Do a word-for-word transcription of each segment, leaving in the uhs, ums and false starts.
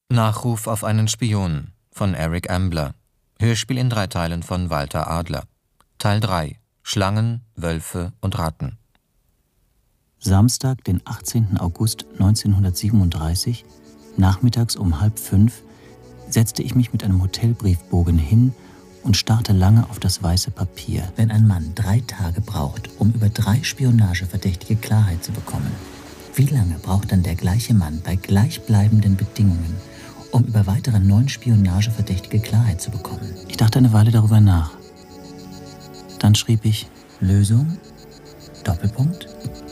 Nachruf auf einen Spion von Eric Ambler. Hörspiel in drei Teilen von Walter Adler. Teil drei. Schlangen, Wölfe und Ratten. Samstag, den achtzehnten August neunzehnhundertsiebenunddreißig, nachmittags um halb fünf, setzte ich mich mit einem Hotelbriefbogen hin und starrte lange auf das weiße Papier. Wenn ein Mann drei Tage braucht, um über drei Spionageverdächtige Klarheit zu bekommen, wie lange braucht dann der gleiche Mann bei gleichbleibenden Bedingungen, um über weitere neun Spionageverdächtige Klarheit zu bekommen? Ich dachte eine Weile darüber nach. Dann schrieb ich Lösung, Doppelpunkt,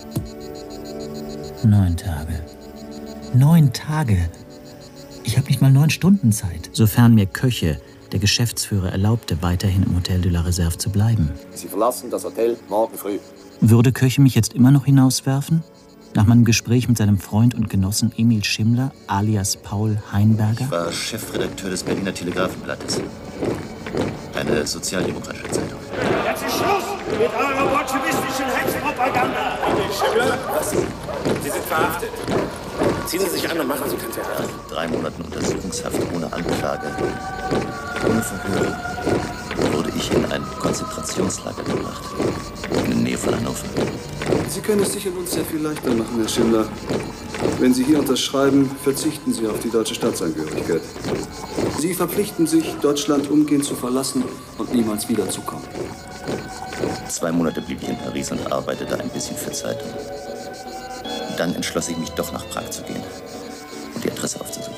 neun Tage. Neun Tage? Ich habe nicht mal neun Stunden Zeit. Sofern mir Köche, der Geschäftsführer, erlaubte, weiterhin im Hotel de la Réserve zu bleiben. Sie verlassen das Hotel morgen früh. Würde Köche mich jetzt immer noch hinauswerfen? Nach meinem Gespräch mit seinem Freund und Genossen Emil Schimmler, alias Paul Heinberger? Ich war Chefredakteur des Berliner Telegrafenblattes. Eine sozialdemokratische Zeitung. Jetzt ist Schluss mit eurer bolschewistischen Hetzpropaganda. Schimmler, was? Sie sind verhaftet. Ziehen Sie sich an und machen Sie kein Theater. Nach drei Monaten Untersuchungshaft ohne Anklage, ohne Verhör, wurde ich in ein Konzentrationslager gebracht. In der Nähe von Hannover. Sie können es sich und uns sehr viel leichter machen, Herr Schimmler. Wenn Sie hier unterschreiben, verzichten Sie auf die deutsche Staatsangehörigkeit. Sie verpflichten sich, Deutschland umgehend zu verlassen und niemals wiederzukommen. Zwei Monate blieb ich in Paris und arbeitete ein bisschen für Zeitung. Dann entschloss ich mich doch nach Prag zu gehen und die Adresse aufzusuchen.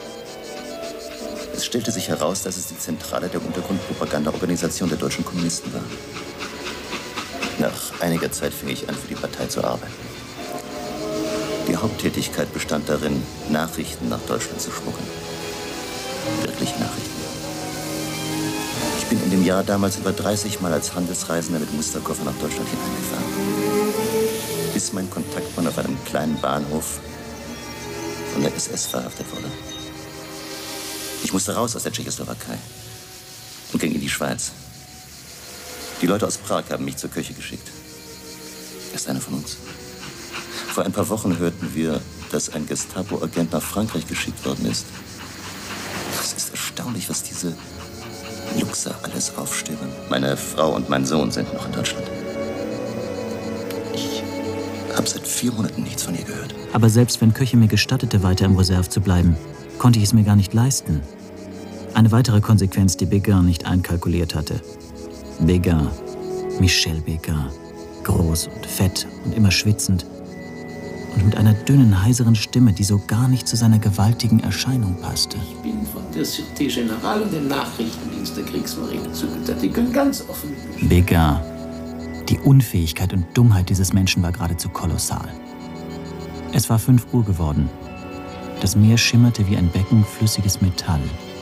Es stellte sich heraus, dass es die Zentrale der Untergrundpropagandaorganisation der deutschen Kommunisten war. Nach einiger Zeit fing ich an, für die Partei zu arbeiten. Die Haupttätigkeit bestand darin, Nachrichten nach Deutschland zu schmuggeln. Wirkliche Nachrichten. Ich bin in dem Jahr damals über dreißig Mal als Handelsreisender mit Musterkoffer nach Deutschland hineingefahren. Bis mein Kontaktmann auf einem kleinen Bahnhof von der S S verhaftet wurde. Ich musste raus aus der Tschechoslowakei und ging in die Schweiz. Die Leute aus Prag haben mich zur Köche geschickt. Er ist einer von uns. Vor ein paar Wochen hörten wir, dass ein Gestapo-Agent nach Frankreich geschickt worden ist. Es ist erstaunlich, was diese Luchser alles aufstöbern. Meine Frau und mein Sohn sind noch in Deutschland. Ich habe seit vier Monaten nichts von ihr gehört. Aber selbst wenn Köche mir gestattete, weiter im Reserve zu bleiben, konnte ich es mir gar nicht leisten. Eine weitere Konsequenz, die Béguin nicht einkalkuliert hatte. Béguin, Michel Béguin, groß und fett und immer schwitzend und mit einer dünnen, heiseren Stimme, die so gar nicht zu seiner gewaltigen Erscheinung passte. Ich bin von der Sûreté Générale und dem Nachrichtendienst der Kriegsmarine zugeteilt. Die können ganz offen mit mir. Béguin. Die Unfähigkeit und Dummheit dieses Menschen war geradezu kolossal. Es war fünf Uhr geworden. Das Meer schimmerte wie ein Becken flüssiges Metall.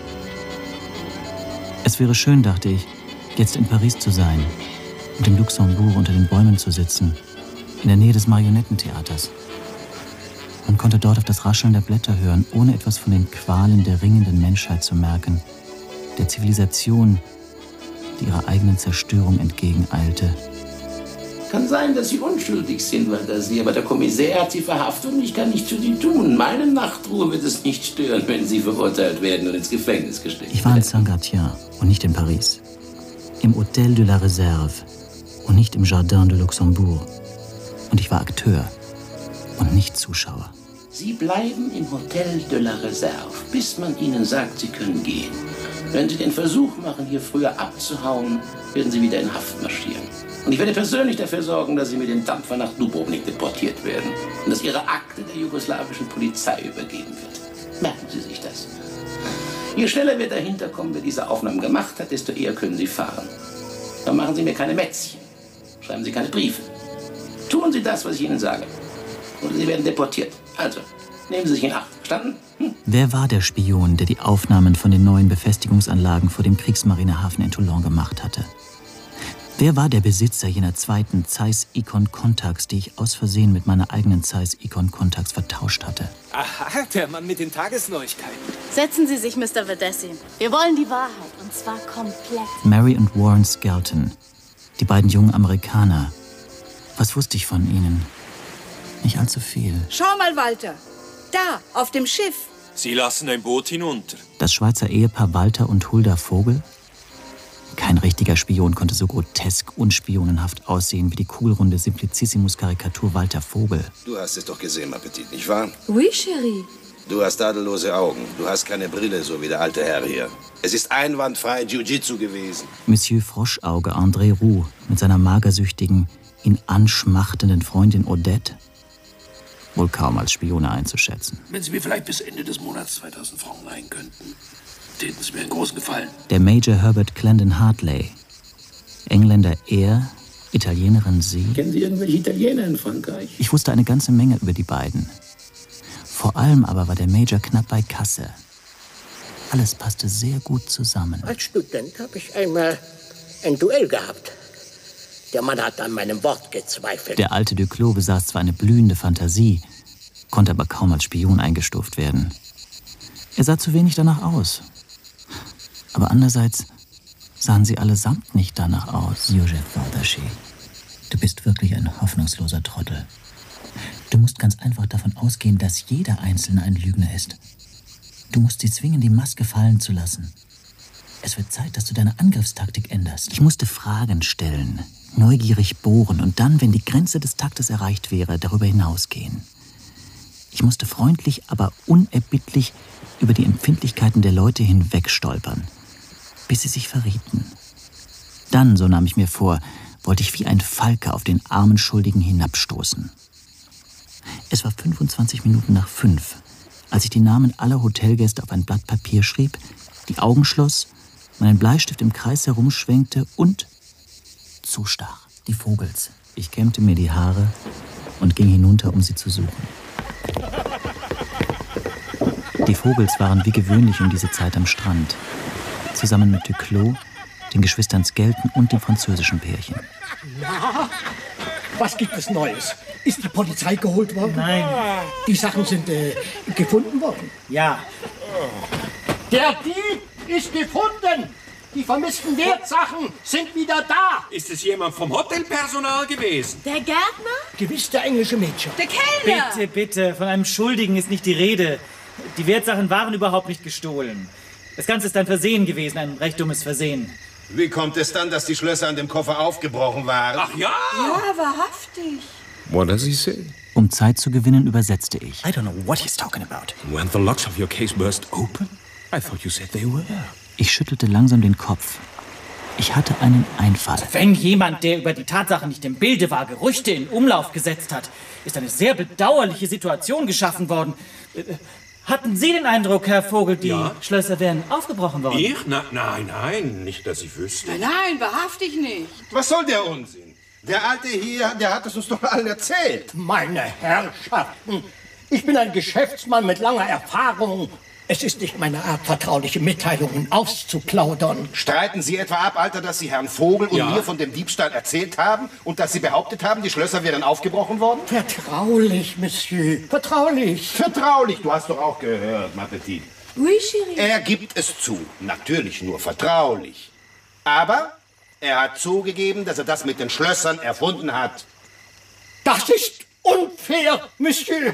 Es wäre schön, dachte ich, jetzt in Paris zu sein und im Luxembourg unter den Bäumen zu sitzen, in der Nähe des Marionettentheaters. Man konnte dort auf das Rascheln der Blätter hören, ohne etwas von den Qualen der ringenden Menschheit zu merken, der Zivilisation, die ihrer eigenen Zerstörung entgegeneilte. Kann sein, dass Sie unschuldig sind, weil Sie, aber der Kommissär hat Sie verhaftet und ich kann nichts für Sie tun. Meine Nachtruhe wird es nicht stören, wenn Sie verurteilt werden und ins Gefängnis gesteckt werden. Ich war in Saint-Gatien und nicht in Paris. Im Hotel de la Réserve und nicht im Jardin de Luxembourg. Und ich war Akteur und nicht Zuschauer. Sie bleiben im Hotel de la Réserve, bis man Ihnen sagt, Sie können gehen. Wenn Sie den Versuch machen, hier früher abzuhauen, werden Sie wieder in Haft marschieren. Und ich werde persönlich dafür sorgen, dass Sie mit dem Dampfer nach Dubrovnik deportiert werden und dass Ihre Akte der jugoslawischen Polizei übergeben wird. Merken Sie sich das. Je schneller wir dahinter kommen, wer diese Aufnahmen gemacht hat, desto eher können Sie fahren. Dann machen Sie mir keine Mätzchen. Schreiben Sie keine Briefe. Tun Sie das, was ich Ihnen sage. Oder Sie werden deportiert. Also, nehmen Sie sich in Acht. Verstanden? Hm? Wer war der Spion, der die Aufnahmen von den neuen Befestigungsanlagen vor dem Kriegsmarinehafen in Toulon gemacht hatte? Wer war der Besitzer jener zweiten Zeiss Ikon Contax, die ich aus Versehen mit meiner eigenen Zeiss Ikon Contax vertauscht hatte? Aha, der Mann mit den Tagesneuigkeiten. Setzen Sie sich, Mister Verdessi. Wir wollen die Wahrheit, und zwar komplett. Mary und Warren Skelton, die beiden jungen Amerikaner. Was wusste ich von ihnen? Nicht allzu viel. Schau mal, Walter. Da, auf dem Schiff. Sie lassen ein Boot hinunter. Das Schweizer Ehepaar Walter und Hulda Vogel? Kein richtiger Spion konnte so grotesk und spionenhaft aussehen wie die kugelrunde Simplicissimus-Karikatur Walter Vogel. Du hast es doch gesehen, Appetit, nicht wahr? Oui, Chérie. Du hast tadellose Augen. Du hast keine Brille, so wie der alte Herr hier. Es ist einwandfrei Jiu-Jitsu gewesen. Monsieur Froschauge André Roux mit seiner magersüchtigen, ihn anschmachtenden Freundin Odette? Wohl kaum als Spione einzuschätzen. Wenn Sie mir vielleicht bis Ende des Monats zweitausend Franken leihen könnten, täten Sie mir einen großen Gefallen. Der Major Herbert Clandon Hartley. Engländer er, Italienerin sie. Kennen Sie irgendwelche Italiener in Frankreich? Ich wusste eine ganze Menge über die beiden. Vor allem aber war der Major knapp bei Kasse. Alles passte sehr gut zusammen. Als Student habe ich einmal ein Duell gehabt. Der Mann hat an meinem Wort gezweifelt. Der alte Duclos besaß zwar eine blühende Fantasie, konnte aber kaum als Spion eingestuft werden. Er sah zu wenig danach aus. Aber andererseits sahen sie allesamt nicht danach aus. Joseph Bardaché, du bist wirklich ein hoffnungsloser Trottel. Du musst ganz einfach davon ausgehen, dass jeder Einzelne ein Lügner ist. Du musst sie zwingen, die Maske fallen zu lassen. Es wird Zeit, dass du deine Angriffstaktik änderst. Ich musste Fragen stellen, neugierig bohren und dann, wenn die Grenze des Taktes erreicht wäre, darüber hinausgehen. Ich musste freundlich, aber unerbittlich über die Empfindlichkeiten der Leute hinwegstolpern, bis sie sich verrieten. Dann, so nahm ich mir vor, wollte ich wie ein Falke auf den armen Schuldigen hinabstoßen. Es war fünfundzwanzig Minuten nach fünf, als ich die Namen aller Hotelgäste auf ein Blatt Papier schrieb, die Augen schloss, meinen Bleistift im Kreis herumschwenkte und zustach. Die Vogels. Ich kämmte mir die Haare und ging hinunter, um sie zu suchen. Die Vogels waren wie gewöhnlich um diese Zeit am Strand, zusammen mit Duclos, den Geschwistern Skelton und dem französischen Pärchen. Na, was gibt es Neues? Ist die Polizei geholt worden? Nein. Die Sachen sind äh, gefunden worden? Ja. Der Dieb ist gefunden! Die vermissten Wertsachen sind wieder da! Ist es jemand vom Hotelpersonal gewesen? Der Gärtner? Gewiss der englische Mädchen. Der Kellner? Bitte, bitte, von einem Schuldigen ist nicht die Rede. Die Wertsachen waren überhaupt nicht gestohlen. Das Ganze ist ein Versehen gewesen, ein recht dummes Versehen. Wie kommt es dann, dass die Schlösser an dem Koffer aufgebrochen waren? Ach ja! Ja, wahrhaftig. What does he say? Um Zeit zu gewinnen, übersetzte ich. I don't know what he's talking about. When the locks of your case burst open, I thought you said they were. Ich schüttelte langsam den Kopf. Ich hatte einen Einfall. Wenn jemand, der über die Tatsache nicht im Bilde war, Gerüchte in Umlauf gesetzt hat, ist eine sehr bedauerliche Situation geschaffen worden. Hatten Sie den Eindruck, Herr Vogel, die ja? Schlösser wären aufgebrochen worden? Ich? Na, nein, nein, nicht, dass ich wüsste. Nein, nein, wahrhaftig nicht. Was soll der Unsinn? Der Alte hier, der hat es uns doch allen erzählt. Meine Herrschaften, ich bin ein Geschäftsmann mit langer Erfahrung. Es ist nicht meine Art, vertrauliche Mitteilungen auszuplaudern. Streiten Sie etwa ab, Alter, dass Sie Herrn Vogel und ja? mir von dem Diebstahl erzählt haben und dass Sie behauptet haben, die Schlösser wären aufgebrochen worden? Vertraulich, Monsieur, vertraulich. Vertraulich, du hast doch auch gehört, ma Petit. Oui, Chérie. Er gibt es zu, natürlich nur vertraulich. Aber er hat zugegeben, dass er das mit den Schlössern erfunden hat. Das ist unfair, Monsieur.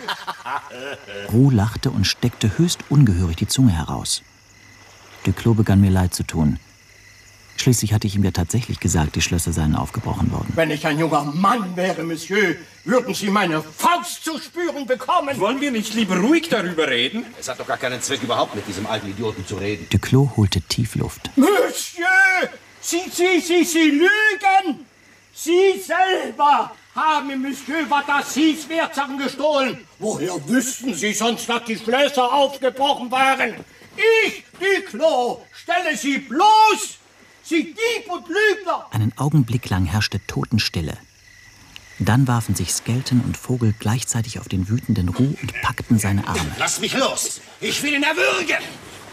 Roux lachte und steckte höchst ungehörig die Zunge heraus. Duclos begann mir leid zu tun. Schließlich hatte ich ihm ja tatsächlich gesagt, die Schlösser seien aufgebrochen worden. Wenn ich ein junger Mann wäre, Monsieur, würden Sie meine Faust zu spüren bekommen. Wollen wir nicht lieber ruhig darüber reden? Es hat doch gar keinen Zweck, überhaupt mit diesem alten Idioten zu reden. Duclos holte Tiefluft. Monsieur, Sie, Sie, Sie, Sie lügen! Sie selber haben Monsieur Batassis Wertsachen gestohlen. Woher wüssten Sie sonst, dass die Schlösser aufgebrochen waren? Ich, Duclos, stelle Sie bloß! Sie Dieb und Lügner! Einen Augenblick lang herrschte Totenstille. Dann warfen sich Skelton und Vogel gleichzeitig auf den wütenden Roux und packten seine Arme. Lass mich los! Ich will ihn erwürgen!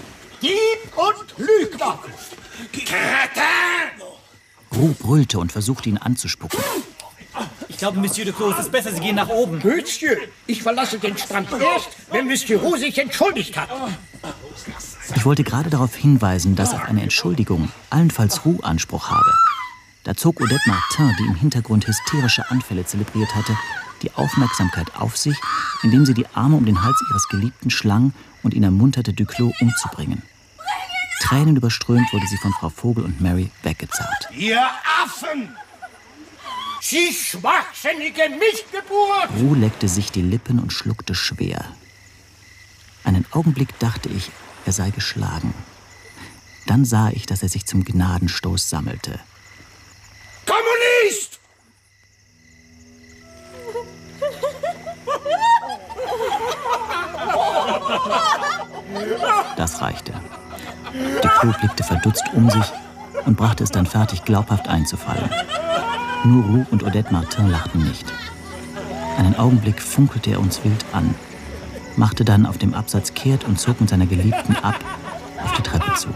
Dieb und Lügner! Kretin! Roux brüllte und versuchte ihn anzuspucken. Ich glaube, Monsieur Duclos, es ist besser, Sie gehen nach oben. Monsieur, ich verlasse den Strand erst, wenn Monsieur Roux sich entschuldigt hat. Ich wollte gerade darauf hinweisen, dass auf eine Entschuldigung allenfalls Roux Anspruch habe. Da zog Odette Martin, die im Hintergrund hysterische Anfälle zelebriert hatte, die Aufmerksamkeit auf sich, indem sie die Arme um den Hals ihres Geliebten schlang und ihn ermunterte, Duclos umzubringen. Tränenüberströmt wurde sie von Frau Vogel und Mary weggezerrt. Ihr Affen! Sie schwachsinnige Missgeburt! Roux leckte sich die Lippen und schluckte schwer. Einen Augenblick dachte ich, er sei geschlagen. Dann sah ich, dass er sich zum Gnadenstoß sammelte. Kommunist! Das reichte. Duclos blickte verdutzt um sich und brachte es dann fertig, glaubhaft einzufallen. Nur Roux und Odette Martin lachten nicht. Einen Augenblick funkelte er uns wild an, machte dann auf dem Absatz kehrt und zog mit seiner Geliebten ab auf die Treppe zu.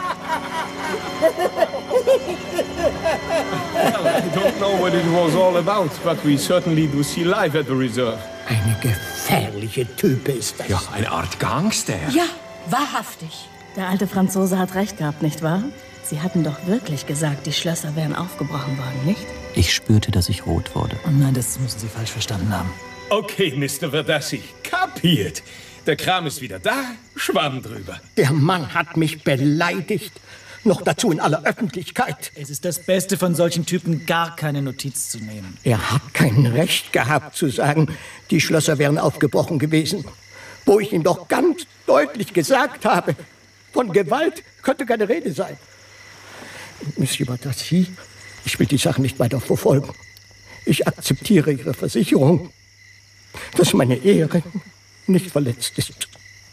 I don't know what it was all about, but we certainly do see life at the reserve. Eine gefährliche Type ist das. Ja, eine Art Gangster. Ja, wahrhaftig. Der alte Franzose hat recht gehabt, nicht wahr? Sie hatten doch wirklich gesagt, die Schlösser wären aufgebrochen worden, nicht? Ich spürte, dass ich rot wurde. Oh nein, das müssen Sie falsch verstanden haben. Okay, Mister Verdassi, kapiert. Der Kram ist wieder da, Schwamm drüber. Der Mann hat mich beleidigt. Noch dazu in aller Öffentlichkeit. Es ist das Beste von solchen Typen, gar keine Notiz zu nehmen. Er hat kein Recht gehabt zu sagen, die Schlösser wären aufgebrochen gewesen. Wo ich ihm doch ganz deutlich gesagt habe, von Gewalt könnte keine Rede sein. Monsieur Verdassi, ich will die Sache nicht weiter verfolgen. Ich akzeptiere Ihre Versicherung, dass meine Ehre nicht verletzt ist.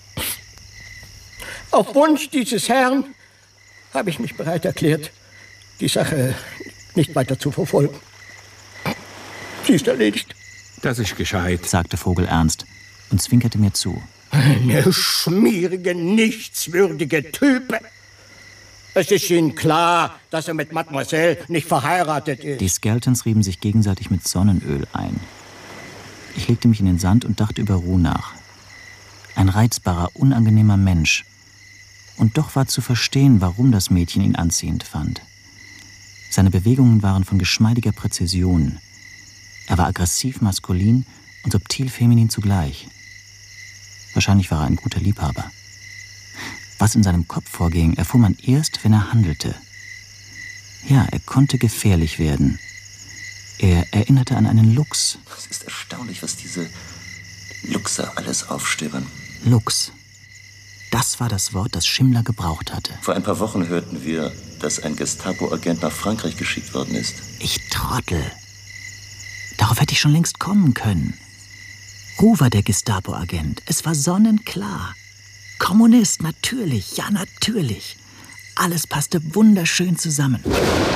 Auf Wunsch dieses Herrn habe ich mich bereit erklärt, die Sache nicht weiter zu verfolgen. Sie ist erledigt. Das ist gescheit, sagte Vogel ernst und zwinkerte mir zu. Eine schmierige, nichtswürdige Type. Es ist Ihnen klar, dass er mit Mademoiselle nicht verheiratet ist. Die Skeltons rieben sich gegenseitig mit Sonnenöl ein. Ich legte mich in den Sand und dachte über Roux nach. Ein reizbarer, unangenehmer Mensch. Und doch war zu verstehen, warum das Mädchen ihn anziehend fand. Seine Bewegungen waren von geschmeidiger Präzision. Er war aggressiv maskulin und subtil feminin zugleich. Wahrscheinlich war er ein guter Liebhaber. Was in seinem Kopf vorging, erfuhr man erst, wenn er handelte. Ja, er konnte gefährlich werden. Er erinnerte an einen Luchs. Es ist erstaunlich, was diese Luchse alles aufstöbern. Luchs. Das war das Wort, das Schimmler gebraucht hatte. Vor ein paar Wochen hörten wir, dass ein Gestapo-Agent nach Frankreich geschickt worden ist. Ich Trottel. Darauf hätte ich schon längst kommen können. Roux war der Gestapo-Agent. Es war sonnenklar. Kommunist, natürlich, ja natürlich. Alles passte wunderschön zusammen.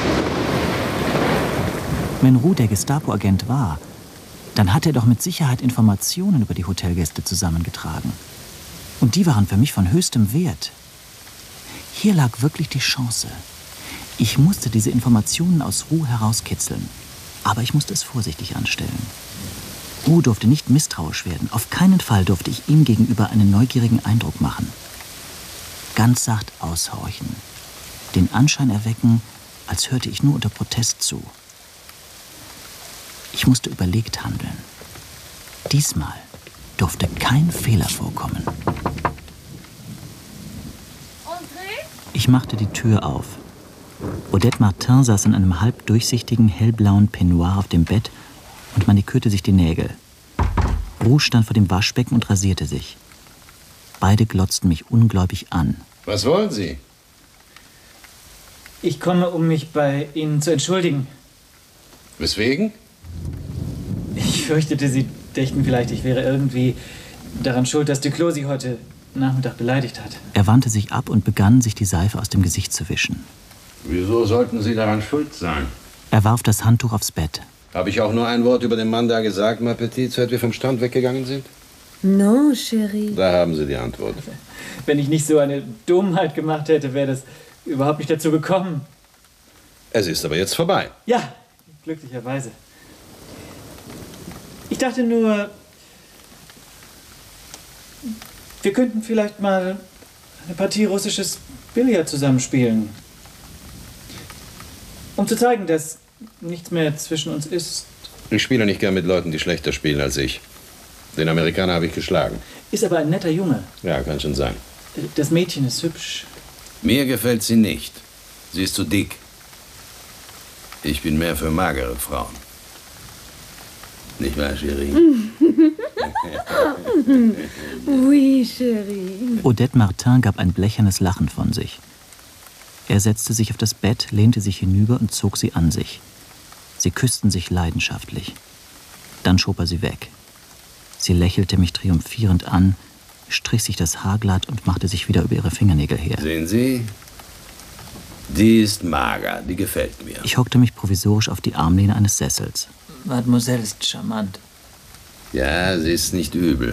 Wenn Roux der Gestapo-Agent war, dann hat er doch mit Sicherheit Informationen über die Hotelgäste zusammengetragen. Und die waren für mich von höchstem Wert. Hier lag wirklich die Chance. Ich musste diese Informationen aus Roux herauskitzeln. Aber ich musste es vorsichtig anstellen. Roux durfte nicht misstrauisch werden. Auf keinen Fall durfte ich ihm gegenüber einen neugierigen Eindruck machen. Ganz sacht aushorchen. Den Anschein erwecken, als hörte ich nur unter Protest zu. Ich musste überlegt handeln. Diesmal durfte kein Fehler vorkommen. Ich machte die Tür auf. Odette Martin saß in einem halb durchsichtigen, hellblauen Peignoir auf dem Bett und manikürte sich die Nägel. Roux stand vor dem Waschbecken und rasierte sich. Beide glotzten mich ungläubig an. Was wollen Sie? Ich komme, um mich bei Ihnen zu entschuldigen. Weswegen? Ich fürchtete, Sie dächten vielleicht, ich wäre irgendwie daran schuld, dass Duclos Sie heute Nachmittag beleidigt hat. Er wandte sich ab und begann, sich die Seife aus dem Gesicht zu wischen. Wieso sollten Sie daran schuld sein? Er warf das Handtuch aufs Bett. Habe ich auch nur ein Wort über den Mann da gesagt, ma petite, seit wir vom Strand weggegangen sind? Non, Chérie. Da haben Sie die Antwort. Wenn ich nicht so eine Dummheit gemacht hätte, wäre das überhaupt nicht dazu gekommen. Es ist aber jetzt vorbei. Ja, glücklicherweise. Ich dachte nur, wir könnten vielleicht mal eine Partie russisches Billard zusammenspielen. Um zu zeigen, dass nichts mehr zwischen uns ist. Ich spiele nicht gern mit Leuten, die schlechter spielen als ich. Den Amerikaner habe ich geschlagen. Ist aber ein netter Junge. Ja, kann schon sein. Das Mädchen ist hübsch. Mir gefällt sie nicht. Sie ist zu dick. Ich bin mehr für magere Frauen. Nicht wahr, Chérie? Oui, Chérie. Odette Martin gab ein blechernes Lachen von sich. Er setzte sich auf das Bett, lehnte sich hinüber und zog sie an sich. Sie küssten sich leidenschaftlich. Dann schob er sie weg. Sie lächelte mich triumphierend an, strich sich das Haar glatt und machte sich wieder über ihre Fingernägel her. Sehen Sie? Die ist mager, die gefällt mir. Ich hockte mich provisorisch auf die Armlehne eines Sessels. Mademoiselle ist charmant. Ja, sie ist nicht übel.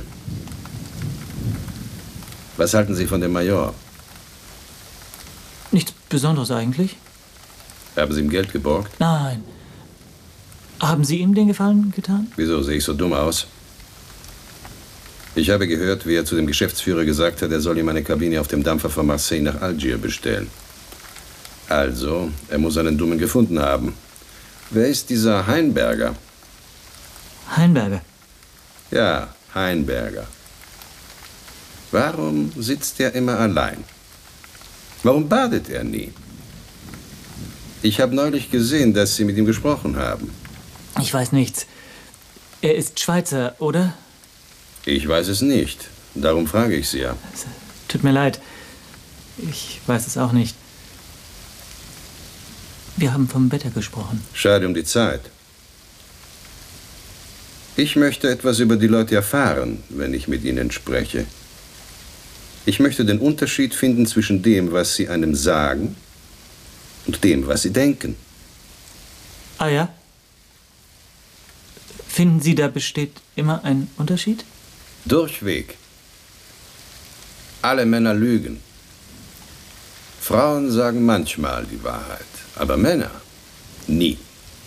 Was halten Sie von dem Major? Nichts Besonderes eigentlich? Haben Sie ihm Geld geborgt? Nein. Haben Sie ihm den Gefallen getan? Wieso, sehe ich so dumm aus? Ich habe gehört, wie er zu dem Geschäftsführer gesagt hat, er soll ihm eine Kabine auf dem Dampfer von Marseille nach Algier bestellen. Also, er muss einen Dummen gefunden haben. Wer ist dieser Heinberger? Heinberger? Ja, Heinberger. Warum sitzt er immer allein? Warum badet er nie? Ich habe neulich gesehen, dass Sie mit ihm gesprochen haben. Ich weiß nichts. Er ist Schweizer, oder? Ich weiß es nicht. Darum frage ich Sie ja. Tut mir leid. Ich weiß es auch nicht. Wir haben vom Wetter gesprochen. Schade um die Zeit. Ich möchte etwas über die Leute erfahren, wenn ich mit ihnen spreche. Ich möchte den Unterschied finden zwischen dem, was sie einem sagen, und dem, was sie denken. Ah ja? Finden Sie, da besteht immer ein Unterschied? Durchweg. Alle Männer lügen. Frauen sagen manchmal die Wahrheit, aber Männer nie.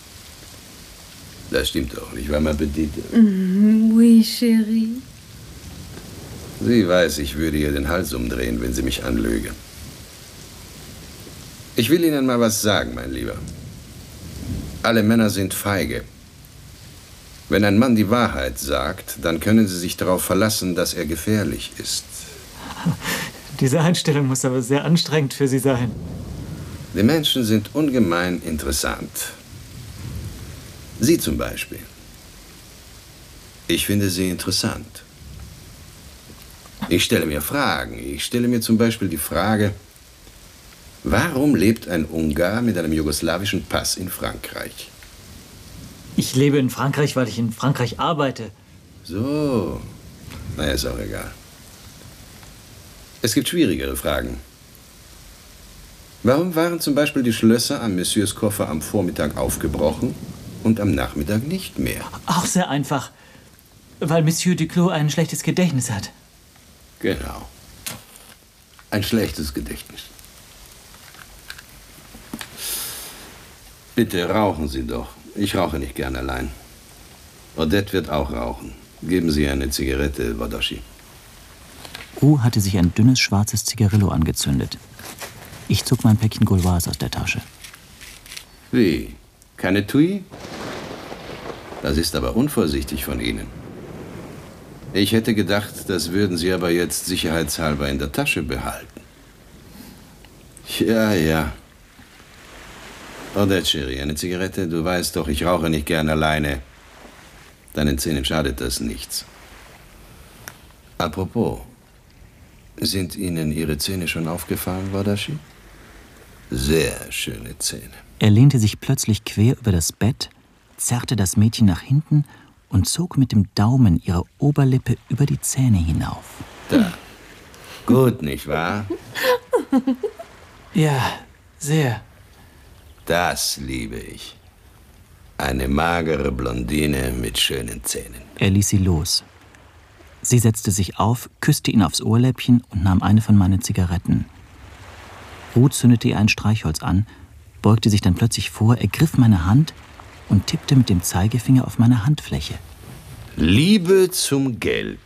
Das stimmt doch, nicht wahr, ma petite? Oui, Chérie. Sie weiß, ich würde ihr den Hals umdrehen, wenn sie mich anlüge. Ich will Ihnen mal was sagen, mein Lieber. Alle Männer sind feige. Wenn ein Mann die Wahrheit sagt, dann können Sie sich darauf verlassen, dass er gefährlich ist. Diese Einstellung muss aber sehr anstrengend für Sie sein. Die Menschen sind ungemein interessant. Sie zum Beispiel. Ich finde Sie interessant. Ich stelle mir Fragen. Ich stelle mir zum Beispiel die Frage, warum lebt ein Ungar mit einem jugoslawischen Pass in Frankreich? Ich lebe in Frankreich, weil ich in Frankreich arbeite. So. Na, ist auch egal. Es gibt schwierigere Fragen. Warum waren zum Beispiel die Schlösser an Messieurs Koffer am Vormittag aufgebrochen und am Nachmittag nicht mehr? Auch sehr einfach. Weil Monsieur Duclos ein schlechtes Gedächtnis hat. Genau. Ein schlechtes Gedächtnis. Bitte rauchen Sie doch. Ich rauche nicht gern allein. Odette wird auch rauchen. Geben Sie eine Zigarette, Wadashi. Ru hatte sich ein dünnes schwarzes Zigarillo angezündet. Ich zog mein Päckchen Gauloise aus der Tasche. Wie? Keine Tui? Das ist aber unvorsichtig von Ihnen. Ich hätte gedacht, das würden Sie aber jetzt sicherheitshalber in der Tasche behalten. Ja, ja. Odette, Chérie, eine Zigarette? Du weißt doch, ich rauche nicht gern alleine. Deinen Zähnen schadet das nichts. Apropos, sind Ihnen Ihre Zähne schon aufgefallen, Wadashi? Sehr schöne Zähne. Er lehnte sich plötzlich quer über das Bett, zerrte das Mädchen nach hinten und zog mit dem Daumen ihre Oberlippe über die Zähne hinauf. Da. Gut, nicht wahr? Ja, sehr. Das liebe ich. Eine magere Blondine mit schönen Zähnen. Er ließ sie los. Sie setzte sich auf, küsste ihn aufs Ohrläppchen und nahm eine von meinen Zigaretten. Ruth zündete ihr ein Streichholz an, beugte sich dann plötzlich vor, ergriff meine Hand und tippte mit dem Zeigefinger auf meine Handfläche. Liebe zum Geld.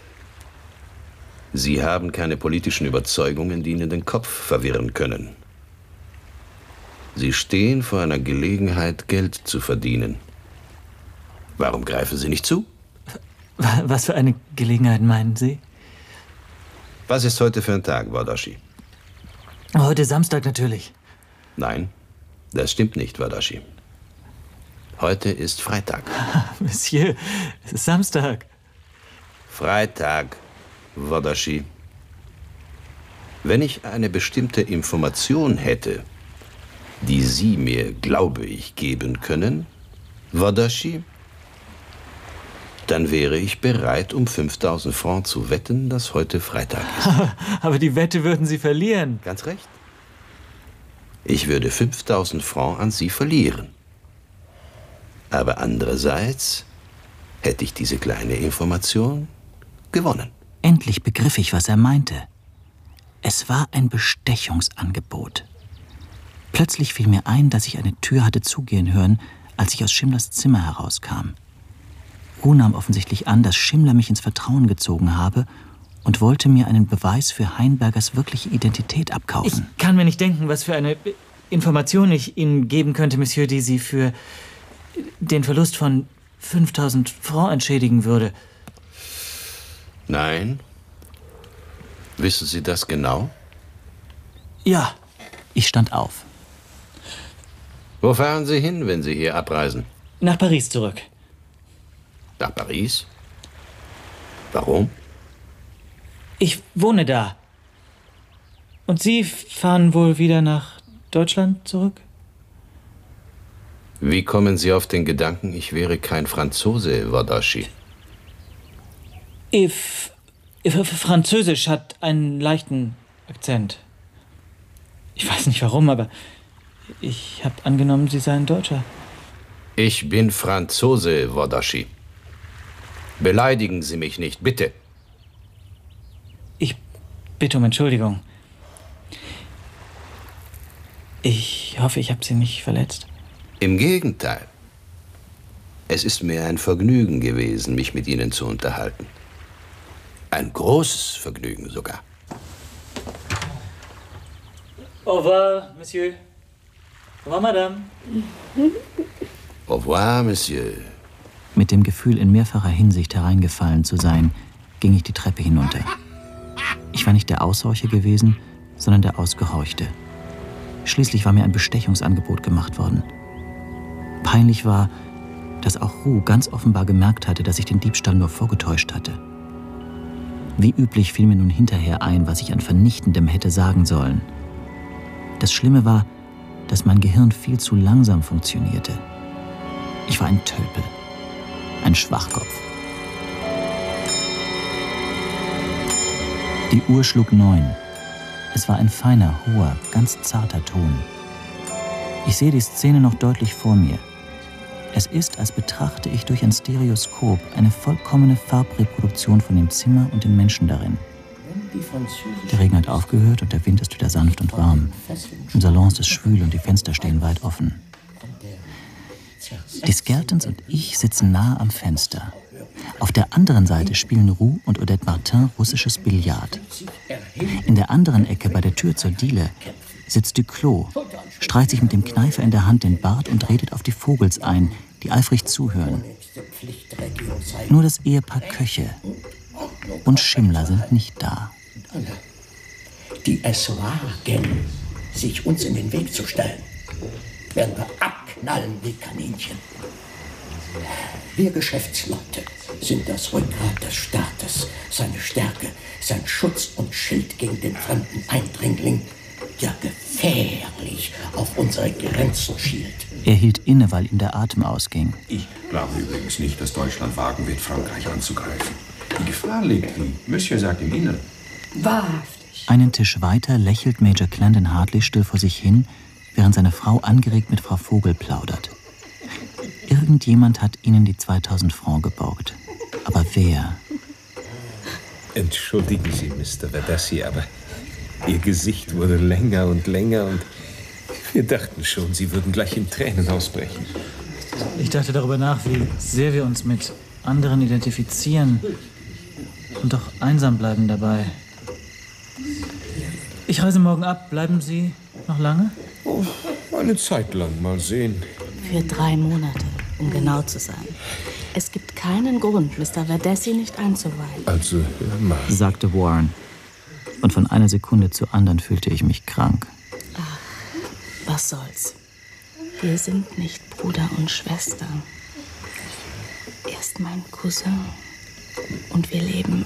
Sie haben keine politischen Überzeugungen, die Ihnen den Kopf verwirren können. Sie stehen vor einer Gelegenheit, Geld zu verdienen. Warum greifen Sie nicht zu? Was für eine Gelegenheit meinen Sie? Was ist heute für ein Tag, Wadashi? Heute Samstag natürlich. Nein, das stimmt nicht, Wadashi. Heute ist Freitag. Monsieur, es ist Samstag. Freitag, Wadashi. Wenn ich eine bestimmte Information hätte, die Sie mir, glaube ich, geben können, Wadashi, dann wäre ich bereit, um fünftausend Francs zu wetten, dass heute Freitag ist. Aber die Wette würden Sie verlieren. Ganz recht. Ich würde fünftausend Francs an Sie verlieren. Aber andererseits hätte ich diese kleine Information gewonnen. Endlich begriff ich, was er meinte. Es war ein Bestechungsangebot. Plötzlich fiel mir ein, dass ich eine Tür hatte zugehen hören, als ich aus Schimmlers Zimmer herauskam. Ruh nahm offensichtlich an, dass Schimmler mich ins Vertrauen gezogen habe und wollte mir einen Beweis für Heinbergers wirkliche Identität abkaufen. Ich kann mir nicht denken, was für eine Information ich Ihnen geben könnte, Monsieur, die Sie für den Verlust von fünftausend Francs entschädigen würde. Nein. Wissen Sie das genau? Ja. Ich stand auf. Wo fahren Sie hin, wenn Sie hier abreisen? Nach Paris zurück. Nach Paris? Warum? Ich wohne da. Und Sie fahren wohl wieder nach Deutschland zurück? Wie kommen Sie auf den Gedanken, ich wäre kein Franzose, Wadashi? If, if, Französisch hat einen leichten Akzent. Ich weiß nicht warum, aber ich habe angenommen, Sie seien Deutscher. Ich bin Franzose, Wadashi. Beleidigen Sie mich nicht, bitte. Ich bitte um Entschuldigung. Ich hoffe, ich habe Sie nicht verletzt. Im Gegenteil. Es ist mir ein Vergnügen gewesen, mich mit Ihnen zu unterhalten. Ein großes Vergnügen sogar. Au revoir, Monsieur. Au revoir, Madame. Au revoir, Monsieur. Mit dem Gefühl, in mehrfacher Hinsicht hereingefallen zu sein, ging ich die Treppe hinunter. Ich war nicht der Aushorcher gewesen, sondern der Ausgehorchte. Schließlich war mir ein Bestechungsangebot gemacht worden. Peinlich war, dass auch Ruh ganz offenbar gemerkt hatte, dass ich den Diebstahl nur vorgetäuscht hatte. Wie üblich fiel mir nun hinterher ein, was ich an Vernichtendem hätte sagen sollen. Das Schlimme war, dass mein Gehirn viel zu langsam funktionierte. Ich war ein Tölpel, ein Schwachkopf. Die Uhr schlug neun. Es war ein feiner, hoher, ganz zarter Ton. Ich sehe die Szene noch deutlich vor mir. Es ist, als betrachte ich durch ein Stereoskop eine vollkommene Farbreproduktion von dem Zimmer und den Menschen darin. Der Regen hat aufgehört und der Wind ist wieder sanft und warm. Im Salon ist es schwül und die Fenster stehen weit offen. Die Skeltons und ich sitzen nahe am Fenster. Auf der anderen Seite spielen Roux und Odette Martin russisches Billard. In der anderen Ecke bei der Tür zur Diele sitzt Duclos, streicht sich mit dem Kneifer in der Hand den Bart und redet auf die Vogels ein, die eifrig zuhören. Nur das Ehepaar Köche und Schimmler sind nicht da. Die es wagen, sich uns in den Weg zu stellen, werden wir abknallen wie Kaninchen. Wir Geschäftsleute sind das Rückgrat des Staates, seine Stärke, sein Schutz und Schild gegen den fremden Eindringling, der gefährlich auf unsere Grenzen schielt. Er hielt inne, weil ihm der Atem ausging. Ich glaube übrigens nicht, dass Deutschland wagen wird, Frankreich anzugreifen. Die Gefahr liegt, wie Monsieur sagt, im Inneren. Wahrhaftig. Einen Tisch weiter lächelt Major Clandon Hartley still vor sich hin, während seine Frau angeregt mit Frau Vogel plaudert. Irgendjemand hat ihnen die zweitausend Francs geborgt. Aber wer? Entschuldigen Sie, Mister Verdassi, aber Ihr Gesicht wurde länger und länger und wir dachten schon, Sie würden gleich in Tränen ausbrechen. Ich dachte darüber nach, wie sehr wir uns mit anderen identifizieren und doch einsam bleiben dabei. Ich reise morgen ab. Bleiben Sie noch lange? Oh, eine Zeit lang, mal sehen. Für drei Monate, um genau zu sein. Es gibt keinen Grund, Mister Verdessi nicht einzuweihen. Also, hör mal, sagte Warren. Und von einer Sekunde zur anderen fühlte ich mich krank. Ach, was soll's. Wir sind nicht Bruder und Schwester. Er ist mein Cousin. Und wir leben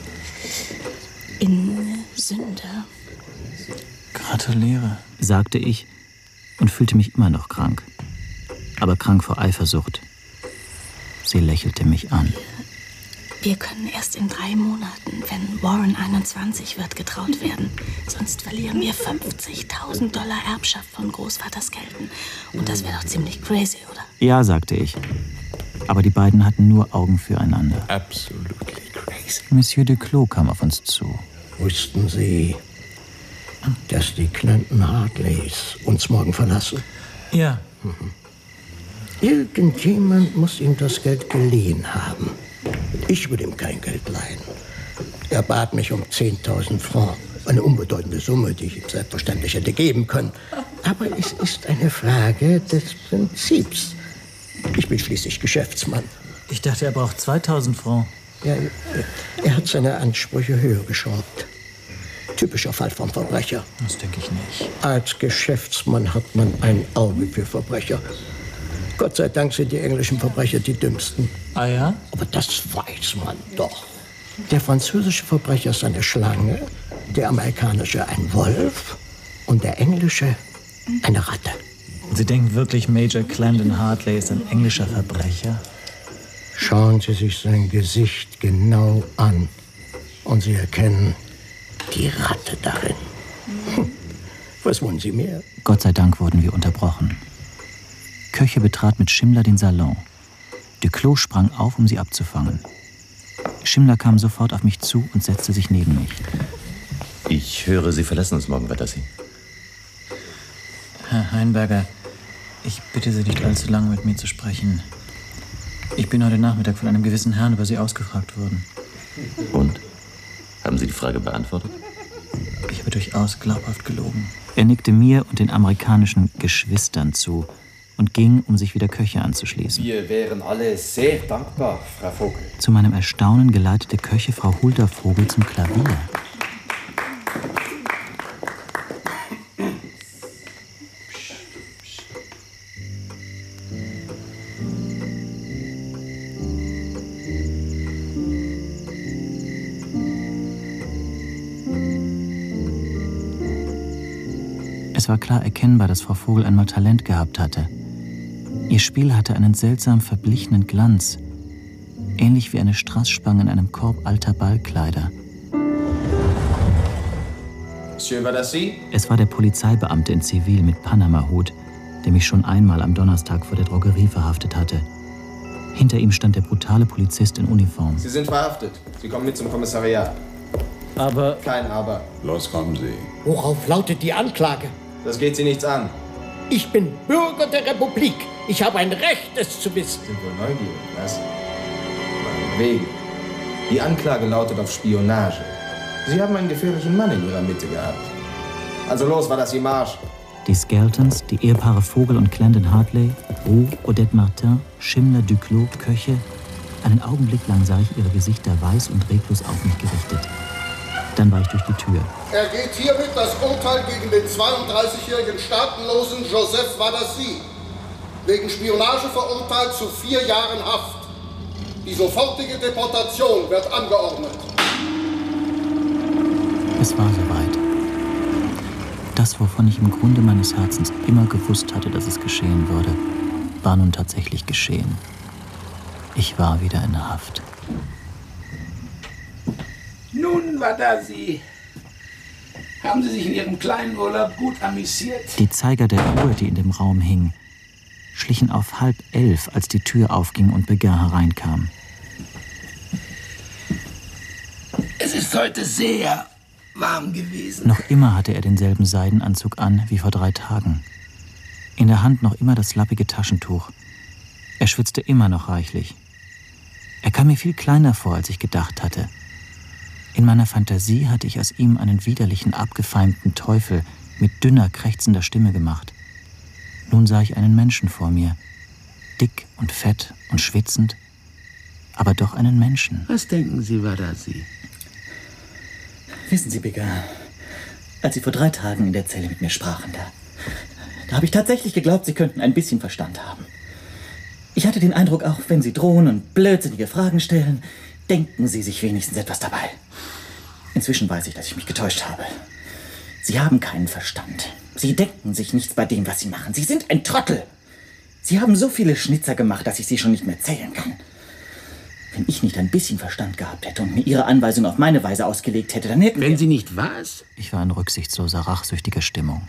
in Sünde. Gratuliere, sagte ich und fühlte mich immer noch krank. Aber krank vor Eifersucht. Sie lächelte mich an. Wir können erst in drei Monaten, wenn Warren einundzwanzig wird, getraut werden. Sonst verlieren wir fünfzigtausend Dollar Erbschaft von Großvaters Kelten. Und das wäre doch ziemlich crazy, oder? Ja, sagte ich. Aber die beiden hatten nur Augen füreinander. Absolutely crazy. Monsieur Duclos kam auf uns zu. Wussten Sie, dass die Clanton Hartleys uns morgen verlassen? Ja. Mhm. Irgendjemand muss ihm das Geld geliehen haben. Ich würde ihm kein Geld leihen. Er bat mich um zehntausend Francs. Eine unbedeutende Summe, die ich ihm selbstverständlich hätte geben können. Aber es ist eine Frage des Prinzips. Ich bin schließlich Geschäftsmann. Ich dachte, er braucht zweitausend Francs. Ja, er hat seine Ansprüche höher geschraubt. Typischer Fall vom Verbrecher. Das denke ich nicht. Als Geschäftsmann hat man ein Auge für Verbrecher. Gott sei Dank sind die englischen Verbrecher die dümmsten. Ah ja? Aber das weiß man doch. Der französische Verbrecher ist eine Schlange, der amerikanische ein Wolf und der englische eine Ratte. Sie denken wirklich, Major Clandon Hartley ist ein englischer Verbrecher? Schauen Sie sich sein Gesicht genau an und Sie erkennen die Ratte darin. Hm. Was wollen Sie mehr? Gott sei Dank wurden wir unterbrochen. Köche betrat mit Schimmler den Salon. Duclos sprang auf, um sie abzufangen. Schimmler kam sofort auf mich zu und setzte sich neben mich. Ich höre, Sie verlassen uns morgen, Verdessi. Herr Heinberger, ich bitte Sie nicht allzu lange mit mir zu sprechen. Ich bin heute Nachmittag von einem gewissen Herrn über Sie ausgefragt worden. Und? Haben Sie die Frage beantwortet? Ich habe durchaus glaubhaft gelogen. Er nickte mir und den amerikanischen Geschwistern zu und ging, um sich wieder Köche anzuschließen. Wir wären alle sehr dankbar, Frau Vogel. Zu meinem Erstaunen geleitete Köche Frau Hulda Vogel zum Klavier. Es war klar erkennbar, dass Frau Vogel einmal Talent gehabt hatte. Ihr Spiel hatte einen seltsam verblichenen Glanz, ähnlich wie eine Straßspange in einem Korb alter Ballkleider. Monsieur Verdessi? Es war der Polizeibeamte in Zivil mit Panama-Hut, der mich schon einmal am Donnerstag vor der Drogerie verhaftet hatte. Hinter ihm stand der brutale Polizist in Uniform. Sie sind verhaftet. Sie kommen mit zum Kommissariat. Aber... Kein Aber. Los, kommen Sie. Worauf lautet die Anklage? Das geht Sie nichts an. Ich bin Bürger der Republik. Ich habe ein Recht, es zu wissen. Sie sind wohl neugierig, was? Wegen. Die Anklage lautet auf Spionage. Sie haben einen gefährlichen Mann in Ihrer Mitte gehabt. Also los, war das Ihr Marsch. Die Skeltons, die Ehepaare Vogel und Clandon Hartley, Roux, Odette Martin, Schimmler, Duclos, Köche. Einen Augenblick lang sah ich ihre Gesichter weiß und reglos auf mich gerichtet. Dann war ich durch die Tür. Er geht hiermit das Urteil gegen den zweiunddreißigjährigen staatenlosen Joseph Verdessi wegen Spionage verurteilt zu vier Jahren Haft. Die sofortige Deportation wird angeordnet. Es war soweit. Das, wovon ich im Grunde meines Herzens immer gewusst hatte, dass es geschehen würde, war nun tatsächlich geschehen. Ich war wieder in Haft. Nun, Verdessi, haben Sie sich in Ihrem kleinen Urlaub gut amüsiert? Die Zeiger der Uhr, die in dem Raum hing, schlichen auf halb elf, als die Tür aufging und Beguin hereinkam. Es ist heute sehr warm gewesen. Noch immer hatte er denselben Seidenanzug an wie vor drei Tagen. In der Hand noch immer das lappige Taschentuch. Er schwitzte immer noch reichlich. Er kam mir viel kleiner vor, als ich gedacht hatte. In meiner Fantasie hatte ich aus ihm einen widerlichen, abgefeimten Teufel mit dünner, krächzender Stimme gemacht. Nun sah ich einen Menschen vor mir, dick und fett und schwitzend, aber doch einen Menschen. Was denken Sie, war da Sie? Wissen Sie, Bigger, als Sie vor drei Tagen in der Zelle mit mir sprachen, da, da habe ich tatsächlich geglaubt, Sie könnten ein bisschen Verstand haben. Ich hatte den Eindruck, auch wenn Sie drohen und blödsinnige Fragen stellen, denken Sie sich wenigstens etwas dabei. Inzwischen weiß ich, dass ich mich getäuscht habe. Sie haben keinen Verstand. Sie denken sich nichts bei dem, was Sie machen. Sie sind ein Trottel. Sie haben so viele Schnitzer gemacht, dass ich sie schon nicht mehr zählen kann. Wenn ich nicht ein bisschen Verstand gehabt hätte und mir Ihre Anweisung auf meine Weise ausgelegt hätte, dann hätten Wenn wir... Sie nicht was? Ich war in rücksichtsloser, rachsüchtiger Stimmung.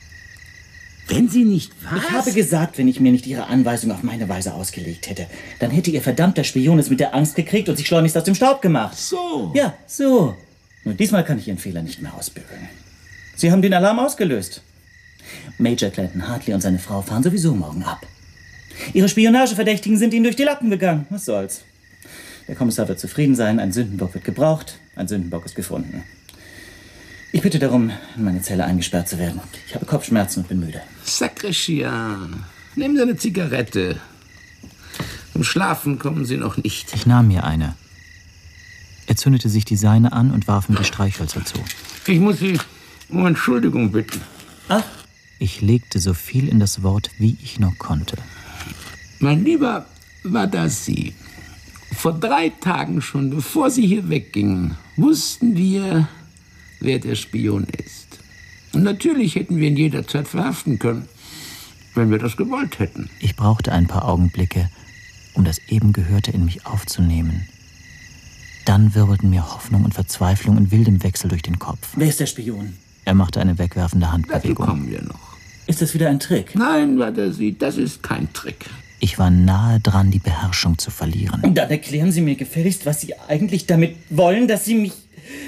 Wenn Sie nicht was? Ich habe gesagt, wenn ich mir nicht Ihre Anweisung auf meine Weise ausgelegt hätte, dann hätte Ihr verdammter Spion es mit der Angst gekriegt und sich schleunigst aus dem Staub gemacht. So. Ja, so. Nur diesmal kann ich Ihren Fehler nicht mehr ausbügeln. Sie haben den Alarm ausgelöst. Major Clanton Hartley und seine Frau fahren sowieso morgen ab. Ihre Spionageverdächtigen sind Ihnen durch die Lappen gegangen. Was soll's? Der Kommissar wird zufrieden sein, ein Sündenbock wird gebraucht, ein Sündenbock ist gefunden. Ich bitte darum, in meine Zelle eingesperrt zu werden. Ich habe Kopfschmerzen und bin müde. Sacre Chien. Nehmen Sie eine Zigarette. Zum Schlafen kommen Sie noch nicht. Ich nahm mir eine. Er zündete sich die seine an und warf mir die Streichhölzer zu. Ich muss Sie um Entschuldigung bitten. Ach? Ich legte so viel in das Wort, wie ich nur konnte. Mein Lieber, war das Sie? Vor drei Tagen schon, bevor Sie hier weggingen, wussten wir, wer der Spion ist. Und natürlich hätten wir ihn jederzeit verhaften können, wenn wir das gewollt hätten. Ich brauchte ein paar Augenblicke, um das eben Gehörte in mich aufzunehmen. Dann wirbelten mir Hoffnung und Verzweiflung in wildem Wechsel durch den Kopf. Wer ist der Spion? Er machte eine wegwerfende Handbewegung. Dazu kommen wir noch. Ist das wieder ein Trick? Nein, war der Sie, das ist kein Trick. Ich war nahe dran, die Beherrschung zu verlieren. Dann erklären Sie mir gefälligst, was Sie eigentlich damit wollen, dass Sie mich...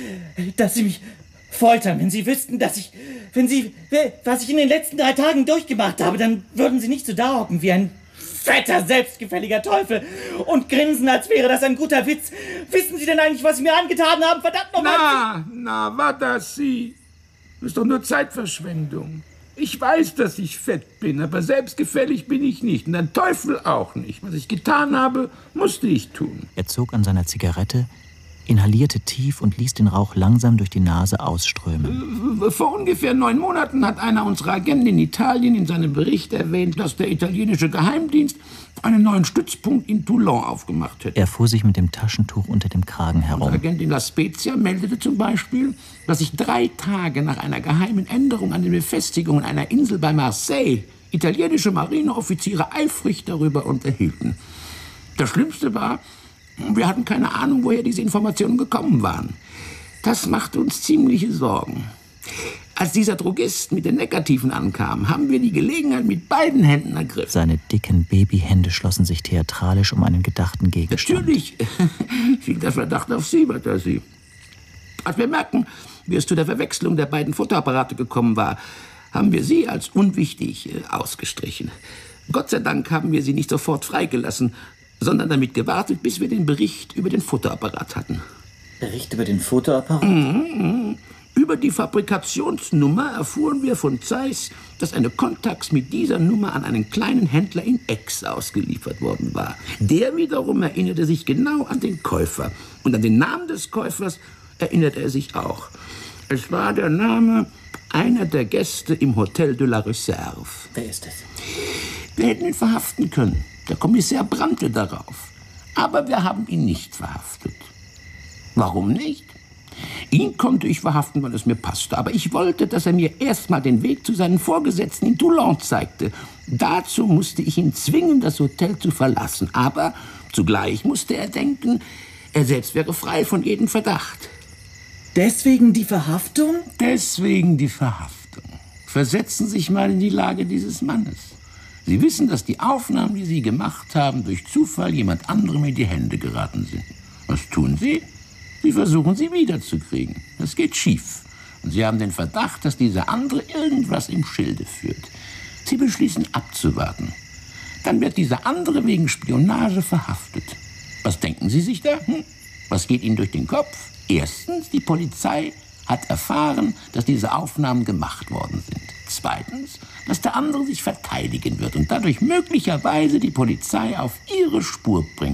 dass Sie mich foltern. Wenn Sie wüssten, dass ich... wenn Sie... was ich in den letzten drei Tagen durchgemacht habe, dann würden Sie nicht so da hocken wie ein fetter, selbstgefälliger Teufel und grinsen, als wäre das ein guter Witz. Wissen Sie denn eigentlich, was Sie mir angetan haben? Verdammt nochmal! Na, na, war das Sie? Das ist doch nur Zeitverschwendung. Ich weiß, dass ich fett bin, aber selbstgefällig bin ich nicht. Und ein Teufel auch nicht. Was ich getan habe, musste ich tun. Er zog an seiner Zigarette, inhalierte tief und ließ den Rauch langsam durch die Nase ausströmen. Vor ungefähr neun Monaten hat einer unserer Agenten in Italien in seinem Bericht erwähnt, dass der italienische Geheimdienst einen neuen Stützpunkt in Toulon aufgemacht hätte. Er fuhr sich mit dem Taschentuch unter dem Kragen herum. Unser Agent in La Spezia meldete zum Beispiel, dass sich drei Tage nach einer geheimen Änderung an den Befestigungen einer Insel bei Marseille italienische Marineoffiziere eifrig darüber unterhielten. Das Schlimmste war, wir hatten keine Ahnung, woher diese Informationen gekommen waren. Das machte uns ziemliche Sorgen. Als dieser Drogist mit den Negativen ankam, haben wir die Gelegenheit mit beiden Händen ergriffen. Seine dicken Babyhände schlossen sich theatralisch um einen gedachten Gegenstand. Natürlich fiel der Verdacht auf Sie, Battersea. Als wir merkten, wie es zu der Verwechslung der beiden Fotoapparate gekommen war, haben wir Sie als unwichtig äh, ausgestrichen. Gott sei Dank haben wir Sie nicht sofort freigelassen, sondern damit gewartet, bis wir den Bericht über den Fotoapparat hatten. Bericht über den Fotoapparat? Mhm. Über die Fabrikationsnummer erfuhren wir von Zeiss, dass eine Contax mit dieser Nummer an einen kleinen Händler in Aix ausgeliefert worden war. Der wiederum erinnerte sich genau an den Käufer. Und an den Namen des Käufers erinnerte er sich auch. Es war der Name einer der Gäste im Hotel de la Reserve. Wer ist es? Wir hätten ihn verhaften können. Der Kommissär brannte darauf. Aber wir haben ihn nicht verhaftet. Warum nicht? Ihn konnte ich verhaften, weil es mir passte. Aber ich wollte, dass er mir erst mal den Weg zu seinen Vorgesetzten in Toulon zeigte. Dazu musste ich ihn zwingen, das Hotel zu verlassen. Aber zugleich musste er denken, er selbst wäre frei von jedem Verdacht. Deswegen die Verhaftung? Deswegen die Verhaftung. Versetzen Sie sich mal in die Lage dieses Mannes. Sie wissen, dass die Aufnahmen, die Sie gemacht haben, durch Zufall jemand anderem in die Hände geraten sind. Was tun Sie? Sie versuchen, sie wiederzukriegen. Das geht schief. Und Sie haben den Verdacht, dass dieser andere irgendwas im Schilde führt. Sie beschließen abzuwarten. Dann wird dieser andere wegen Spionage verhaftet. Was denken Sie sich da? Hm? Was geht Ihnen durch den Kopf? Erstens, die Polizei hat erfahren, dass diese Aufnahmen gemacht worden sind. Zweitens, dass der andere sich verteidigen wird und dadurch möglicherweise die Polizei auf ihre Spur bringt.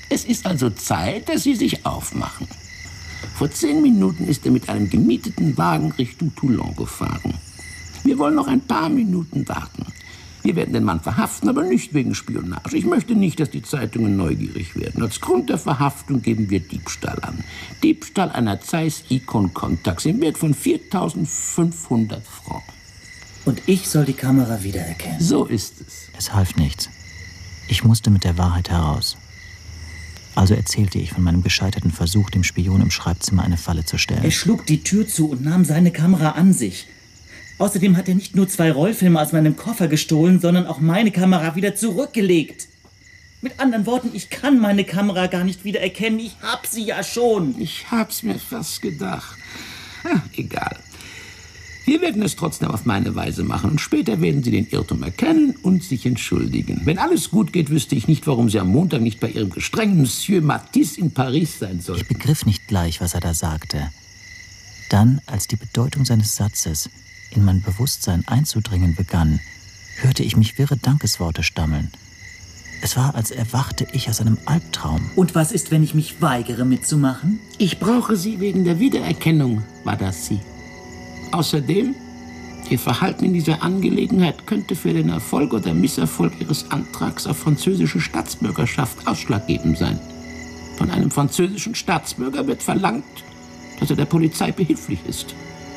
Es ist also Zeit, dass Sie sich aufmachen. Vor zehn Minuten ist er mit einem gemieteten Wagen Richtung Toulon gefahren. Wir wollen noch ein paar Minuten warten. Wir werden den Mann verhaften, aber nicht wegen Spionage. Ich möchte nicht, dass die Zeitungen neugierig werden. Als Grund der Verhaftung geben wir Diebstahl an. Diebstahl einer Zeiss Ikon Contax im Wert von viertausendfünfhundert Francs. Und ich soll die Kamera wiedererkennen. So ist es. Es half nichts. Ich musste mit der Wahrheit heraus. Also erzählte ich von meinem gescheiterten Versuch, dem Spion im Schreibzimmer eine Falle zu stellen. Er schlug die Tür zu und nahm seine Kamera an sich. Außerdem hat er nicht nur zwei Rollfilme aus meinem Koffer gestohlen, sondern auch meine Kamera wieder zurückgelegt. Mit anderen Worten, ich kann meine Kamera gar nicht wiedererkennen. Ich hab sie ja schon. Ich hab's mir fast gedacht. Ach, egal. Wir werden es trotzdem auf meine Weise machen und später werden Sie den Irrtum erkennen und sich entschuldigen. Wenn alles gut geht, wüsste ich nicht, warum Sie am Montag nicht bei Ihrem gestrengen Monsieur Matisse in Paris sein sollten. Ich begriff nicht gleich, was er da sagte. Dann, als die Bedeutung seines Satzes in mein Bewusstsein einzudringen begann, hörte ich mich wirre Dankesworte stammeln. Es war, als erwachte ich aus einem Albtraum. Und was ist, wenn ich mich weigere mitzumachen? Ich brauche Sie wegen der Wiedererkennung, war das Sie. Außerdem, Ihr Verhalten in dieser Angelegenheit könnte für den Erfolg oder Misserfolg Ihres Antrags auf französische Staatsbürgerschaft ausschlaggebend sein. Von einem französischen Staatsbürger wird verlangt, dass er der Polizei behilflich ist.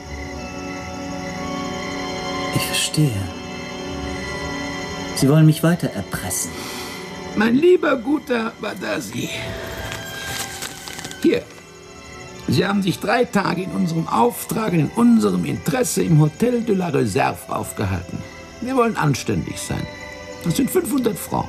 Ich verstehe. Sie wollen mich weiter erpressen. Mein lieber, guter Badasi. Hier. Sie haben sich drei Tage in unserem Auftrag, in unserem Interesse im Hotel de la Réserve aufgehalten. Wir wollen anständig sein. Das sind fünfhundert Francs.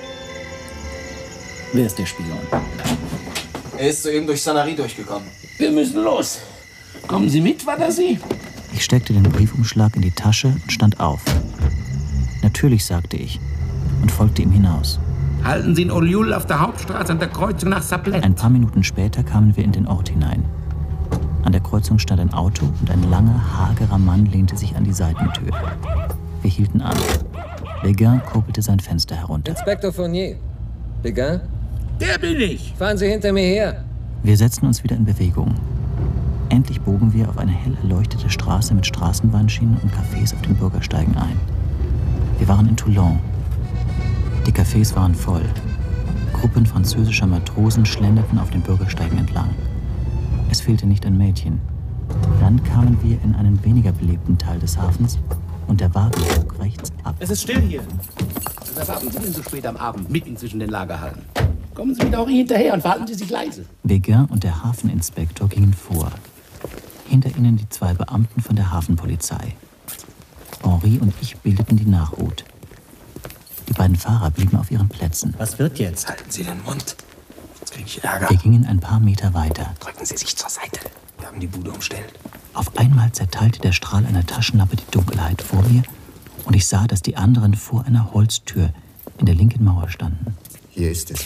Wer ist der Spion? Er ist soeben durch Sanary durchgekommen. Wir müssen los. Kommen Sie mit, Badasi? Ich steckte den Briefumschlag in die Tasche und stand auf. Natürlich, sagte ich und folgte ihm hinaus. Halten Sie in Olioul auf der Hauptstraße an der Kreuzung nach Sablette. Ein paar Minuten später kamen wir in den Ort hinein. An der Kreuzung stand ein Auto und ein langer, hagerer Mann lehnte sich an die Seitentür. Wir hielten an. Beguin kurbelte sein Fenster herunter. Inspektor Fournier. Beguin? Der bin ich. Fahren Sie hinter mir her. Wir setzten uns wieder in Bewegung. Endlich bogen wir auf eine hell erleuchtete Straße mit Straßenbahnschienen und Cafés auf den Bürgersteigen ein. Wir waren in Toulon. Die Cafés waren voll. Gruppen französischer Matrosen schlenderten auf den Bürgersteigen entlang. Es fehlte nicht an Mädchen. Dann kamen wir in einen weniger belebten Teil des Hafens und der Wagen bog rechts ab. Es ist still hier. Was warten Sie denn so spät am Abend mitten zwischen den Lagerhallen? Kommen Sie wieder auch hinterher und verhalten Sie sich leise. Beguin und der Hafeninspektor gingen vor. Hinter ihnen die zwei Beamten von der Hafenpolizei. Henri und ich bildeten die Nachhut. Die beiden Fahrer blieben auf ihren Plätzen. Was wird jetzt? Halten Sie den Mund. Sonst kriege ich Ärger. Wir gingen ein paar Meter weiter. Drücken Sie sich zur Seite. Wir haben die Bude umstellt. Auf einmal zerteilte der Strahl einer Taschenlampe die Dunkelheit vor mir und ich sah, dass die anderen vor einer Holztür in der linken Mauer standen. Hier ist es.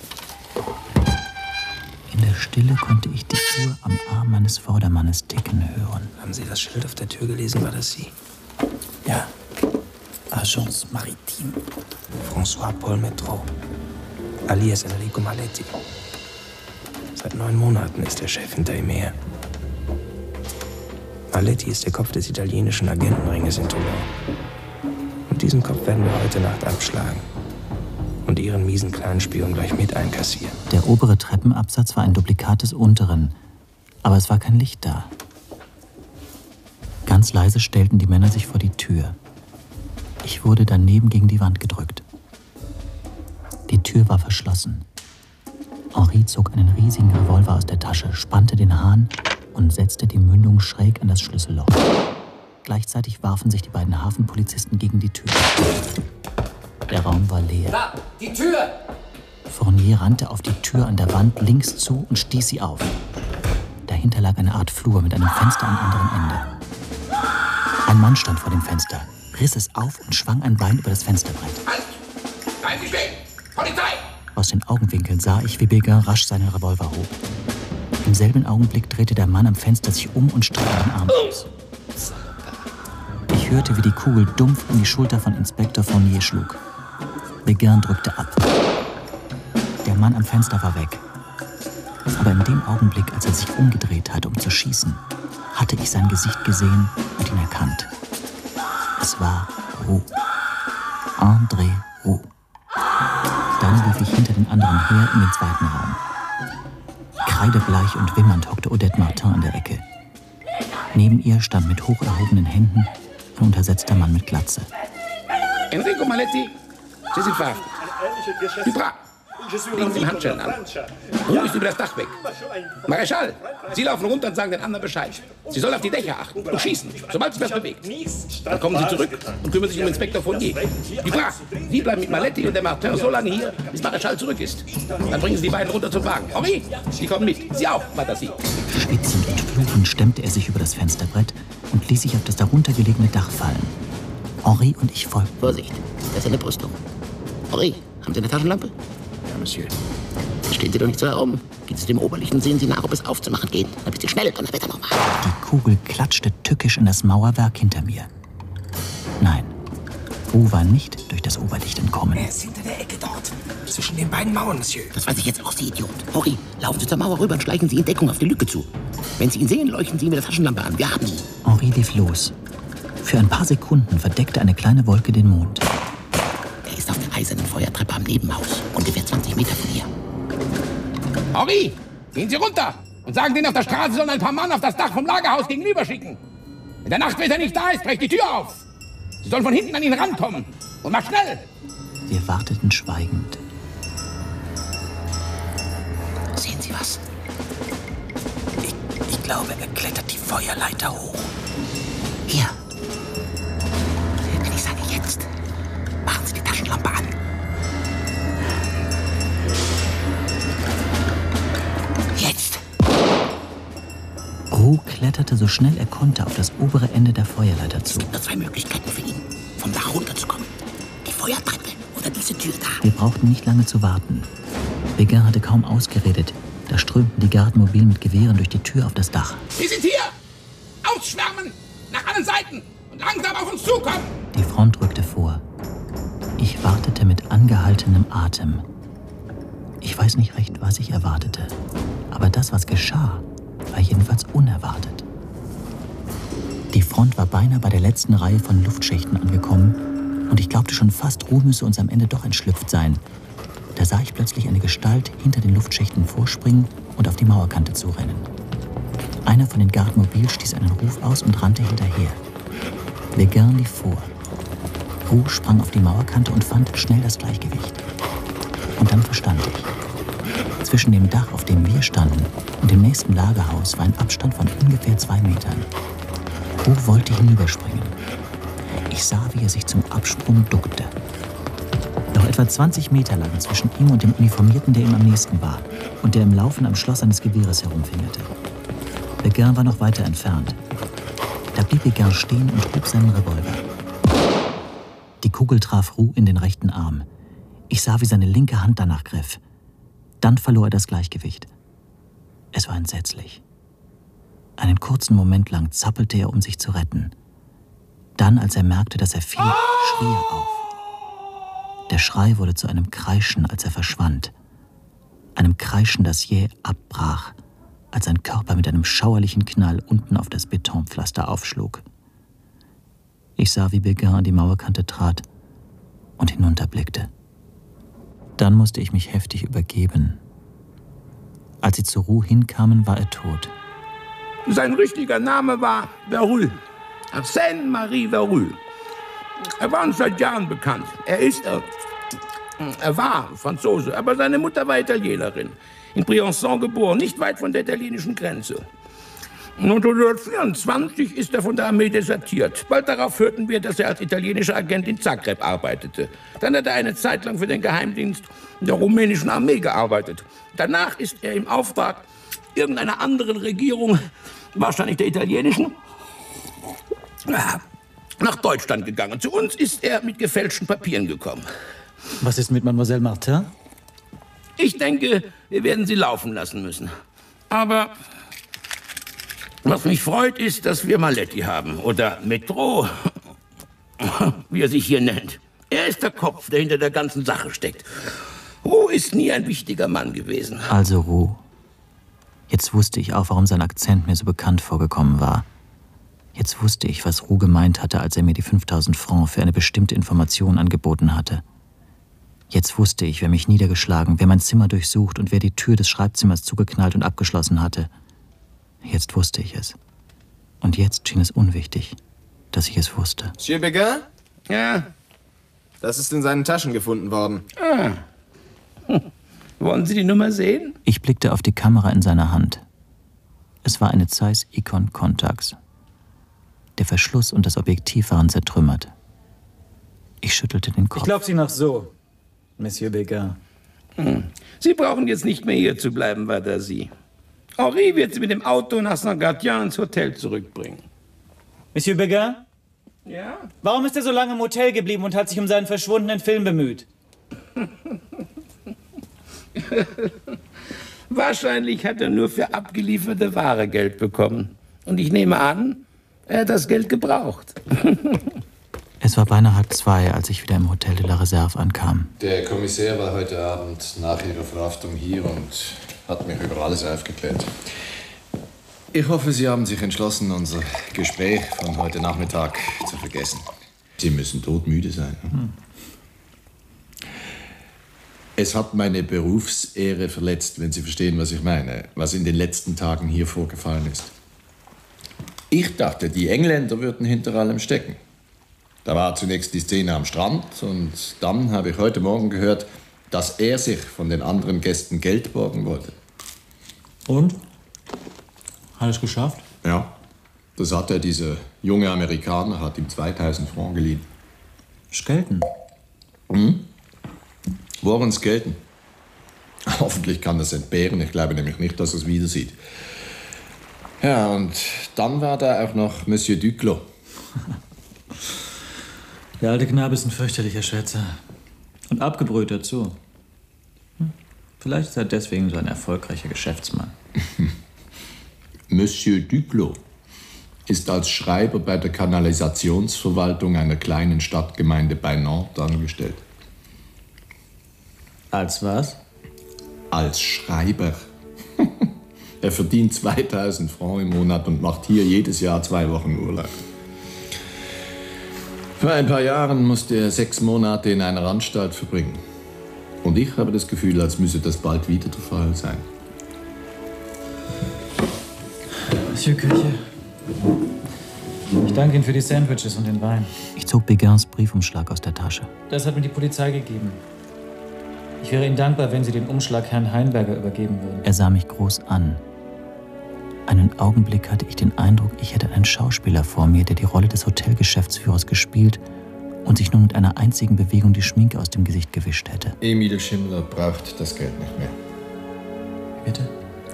In der Stille konnte ich die Uhr am Arm meines Vordermannes ticken hören. Haben Sie das Schild auf der Tür gelesen? War das Sie? Ja. Agence Maritime. François Paul Metro. Alias Enrico Maletti. Seit neun Monaten ist der Chef hinter ihm her. Maletti ist der Kopf des italienischen Agentenringes in Toulon. Und diesen Kopf werden wir heute Nacht abschlagen. Und Ihren miesen kleinen Spion gleich mit einkassieren. Der obere Treppenabsatz war ein Duplikat des unteren, aber es war kein Licht da. Ganz leise stellten die Männer sich vor die Tür. Ich wurde daneben gegen die Wand gedrückt. Die Tür war verschlossen. Henri zog einen riesigen Revolver aus der Tasche, spannte den Hahn und setzte die Mündung schräg an das Schlüsselloch. Gleichzeitig warfen sich die beiden Hafenpolizisten gegen die Tür. Der Raum war leer. Da, die Tür! Fournier rannte auf die Tür an der Wand links zu und stieß sie auf. Dahinter lag eine Art Flur mit einem Fenster am anderen Ende. Ein Mann stand vor dem Fenster, riss es auf und schwang ein Bein über das Fensterbrett. Halt! Bleiben Sie stehen! Polizei! Aus den Augenwinkeln sah ich, wie Beguin rasch seinen Revolver hob. Im selben Augenblick drehte der Mann am Fenster sich um und streckte den Arm aus. Ich hörte, wie die Kugel dumpf in die Schulter von Inspektor Fournier schlug. Beguin drückte ab. Der Mann am Fenster war weg. Aber in dem Augenblick, als er sich umgedreht hat, um zu schießen, hatte ich sein Gesicht gesehen und ihn erkannt. Es war Roux. André Roux. Dann lief ich hinter den anderen her in den zweiten Raum. Kreidebleich und wimmernd hockte Odette Martin in der Ecke. Neben ihr stand mit hoch erhobenen Händen ein untersetzter Mann mit Glatze. Enrico Maletti, Sie sind verhaftet. Duprat, legen Sie den Handschellen an. Roux ist über das Dach weg. Maréchal, Sie laufen runter und sagen den anderen Bescheid. Sie sollen auf die Dächer achten und schießen, sobald sich was bewegt. Dann kommen Sie zurück und kümmern sich um Inspektor Fournier. Duprat, Sie bleiben mit Maletti und der Martin so lange hier, bis Maréchal zurück ist. Dann bringen Sie die beiden runter zum Wagen. Henri, Sie kommen mit. Sie auch, Fantasie. Schwitzend und fluchend stemmte er sich über das Fensterbrett und ließ sich auf das darunter gelegene Dach fallen. Henri und ich folgten. Vorsicht, das ist eine Brüstung. Henri, haben Sie eine Taschenlampe? Ja, Monsieur. Stehen Sie doch nicht so herum. Gehen Sie dem Oberlicht und sehen Sie nach, ob es aufzumachen geht. Ein bisschen schnell, Donnerwetter nochmal. Die Kugel klatschte tückisch in das Mauerwerk hinter mir. Nein, Roux war nicht durch das Oberlicht entkommen. Er ist hinter der Ecke dort. Zwischen den beiden Mauern, Monsieur. Das weiß ich jetzt auch, Sie Idiot. Henri, laufen Sie zur Mauer rüber und schleichen Sie in Deckung auf die Lücke zu. Wenn Sie ihn sehen, leuchten Sie ihm mit der Taschenlampe an. Wir haben ihn. Henri lief los. Für ein paar Sekunden verdeckte eine kleine Wolke den Mond. Er ist auf der eisernen Feuertreppe am Nebenhaus. Ungefähr zwanzig Meter von hier. Henri, gehen Sie runter und sagen denen auf der Straße, sollen ein paar Mann auf das Dach vom Lagerhaus gegenüber schicken. In der Nacht, wenn er nicht da ist, brecht die Tür auf. Sie sollen von hinten an ihn rankommen. Und mach schnell. Wir warteten schweigend. Sehen Sie was? Ich, ich glaube, er klettert die Feuerleiter hoch. Hier. Wenn ich sage jetzt, machen Sie die Taschenlampe an. Jetzt! Roux kletterte so schnell er konnte auf das obere Ende der Feuerleiter zu. Es gibt nur zwei Möglichkeiten für ihn, vom Dach runterzukommen. Die Feuertreppe oder diese Tür da. Wir brauchten nicht lange zu warten. Béguin hatte kaum ausgeredet. Da strömten die Gardemobilen mit Gewehren durch die Tür auf das Dach. Sie sind hier! Ausschwärmen! Nach allen Seiten! Und langsam auf uns zukommen! Die Front rückte vor. Ich wartete mit angehaltenem Atem. Ich weiß nicht recht, was ich erwartete. Aber das, was geschah, war jedenfalls unerwartet. Die Front war beinahe bei der letzten Reihe von Luftschächten angekommen und ich glaubte schon fast, Roux müsse uns am Ende doch entschlüpft sein. Da sah ich plötzlich eine Gestalt hinter den Luftschächten vorspringen und auf die Mauerkante zurennen. Einer von den Gardemobil stieß einen Ruf aus und rannte hinterher. Béguin lief vor. Roux sprang auf die Mauerkante und fand schnell das Gleichgewicht. Und dann verstand ich. Zwischen dem Dach, auf dem wir standen, und dem nächsten Lagerhaus war ein Abstand von ungefähr zwei Metern. Roux wollte hinüberspringen. Ich sah, wie er sich zum Absprung duckte. Noch etwa zwanzig Meter lagen zwischen ihm und dem Uniformierten, der ihm am nächsten war und der im Laufen am Schloss seines Gewehres herumfingerte. Béguin war noch weiter entfernt. Da blieb Béguin stehen und hob seinen Revolver. Die Kugel traf Roux in den rechten Arm. Ich sah, wie seine linke Hand danach griff. Dann verlor er das Gleichgewicht. Es war entsetzlich. Einen kurzen Moment lang zappelte er, um sich zu retten. Dann, als er merkte, dass er fiel, schrie er auf. Der Schrei wurde zu einem Kreischen, als er verschwand. Einem Kreischen, das jäh abbrach, als sein Körper mit einem schauerlichen Knall unten auf das Betonpflaster aufschlug. Ich sah, wie Béguin an die Mauerkante trat und hinunterblickte. Dann musste ich mich heftig übergeben. Als sie zu Roux hinkamen, war er tot. Sein richtiger Name war Verrue. Arsène Marie Verrue. Er war uns seit Jahren bekannt. Er ist, er, er war Franzose, aber seine Mutter war Italienerin. In Briançon geboren, nicht weit von der italienischen Grenze. neunzehnhundertvierundzwanzig ist er von der Armee desertiert. Bald darauf hörten wir, dass er als italienischer Agent in Zagreb arbeitete. Dann hat er eine Zeit lang für den Geheimdienst der rumänischen Armee gearbeitet. Danach ist er im Auftrag irgendeiner anderen Regierung, wahrscheinlich der italienischen, nach Deutschland gegangen. Zu uns ist er mit gefälschten Papieren gekommen. Was ist mit Mademoiselle Martin? Ich denke, wir werden sie laufen lassen müssen. Aber was mich freut, ist, dass wir Maletti haben. Oder Metro, wie er sich hier nennt. Er ist der Kopf, der hinter der ganzen Sache steckt. Roux ist nie ein wichtiger Mann gewesen. Also Roux. Jetzt wusste ich auch, warum sein Akzent mir so bekannt vorgekommen war. Jetzt wusste ich, was Roux gemeint hatte, als er mir die fünftausend Francs für eine bestimmte Information angeboten hatte. Jetzt wusste ich, wer mich niedergeschlagen, wer mein Zimmer durchsucht und wer die Tür des Schreibzimmers zugeknallt und abgeschlossen hatte. Jetzt wusste ich es. Und jetzt schien es unwichtig, dass ich es wusste. Monsieur Beguin? Ja? Das ist in seinen Taschen gefunden worden. Ah. Hm. Wollen Sie die Nummer sehen? Ich blickte auf die Kamera in seiner Hand. Es war eine Zeiss Ikon Contax. Der Verschluss und das Objektiv waren zertrümmert. Ich schüttelte den Kopf. Ich glaub Sie noch so, Monsieur Beguin. Hm. Sie brauchen jetzt nicht mehr hier zu bleiben, weiter Sie. Henri wird Sie mit dem Auto nach Saint-Gatien ins Hotel zurückbringen. Monsieur Beguin? Ja? Warum ist er so lange im Hotel geblieben und hat sich um seinen verschwundenen Film bemüht? Wahrscheinlich hat er nur für abgelieferte Ware Geld bekommen. Und ich nehme an, er hat das Geld gebraucht. Es war beinahe halb zwei, als ich wieder im Hotel de la Réserve ankam. Der Kommissär war heute Abend nach Ihrer Verhaftung hier und hat mich über alles aufgeklärt. Ich hoffe, Sie haben sich entschlossen, unser Gespräch von heute Nachmittag zu vergessen. Sie müssen todmüde sein. Hm? Es hat meine Berufsehre verletzt, wenn Sie verstehen, was ich meine, was in den letzten Tagen hier vorgefallen ist. Ich dachte, die Engländer würden hinter allem stecken. Da war zunächst die Szene am Strand und dann habe ich heute Morgen gehört, dass er sich von den anderen Gästen Geld borgen wollte. Und? Hat es geschafft? Ja, das hat er. Dieser junge Amerikaner hat ihm zweitausend Francs geliehen. Skelton? Hm? Warren Skelton. Hoffentlich kann das entbehren. Ich glaube nämlich nicht, dass er es wieder sieht. Ja, und dann war da auch noch Monsieur Duclos. Der alte Knabe ist ein fürchterlicher Schwätzer. Und abgebrüht dazu. Hm. Vielleicht ist er deswegen so ein erfolgreicher Geschäftsmann. Monsieur Duclos ist als Schreiber bei der Kanalisationsverwaltung einer kleinen Stadtgemeinde bei Nantes angestellt. Als was? Als Schreiber. Er verdient zweitausend Francs im Monat und macht hier jedes Jahr zwei Wochen Urlaub. Vor ein paar Jahren musste er sechs Monate in einer Anstalt verbringen. Und ich habe das Gefühl, als müsse das bald wieder der Fall sein. Monsieur Küche. Ich danke Ihnen für die Sandwiches und den Wein. Ich zog Beguins Briefumschlag aus der Tasche. Das hat mir die Polizei gegeben. Ich wäre Ihnen dankbar, wenn Sie den Umschlag Herrn Heinberger übergeben würden. Er sah mich groß an. Einen Augenblick hatte ich den Eindruck, ich hätte einen Schauspieler vor mir, der die Rolle des Hotelgeschäftsführers gespielt und sich nun mit einer einzigen Bewegung die Schminke aus dem Gesicht gewischt hätte. Emil Schimmler braucht das Geld nicht mehr. Bitte?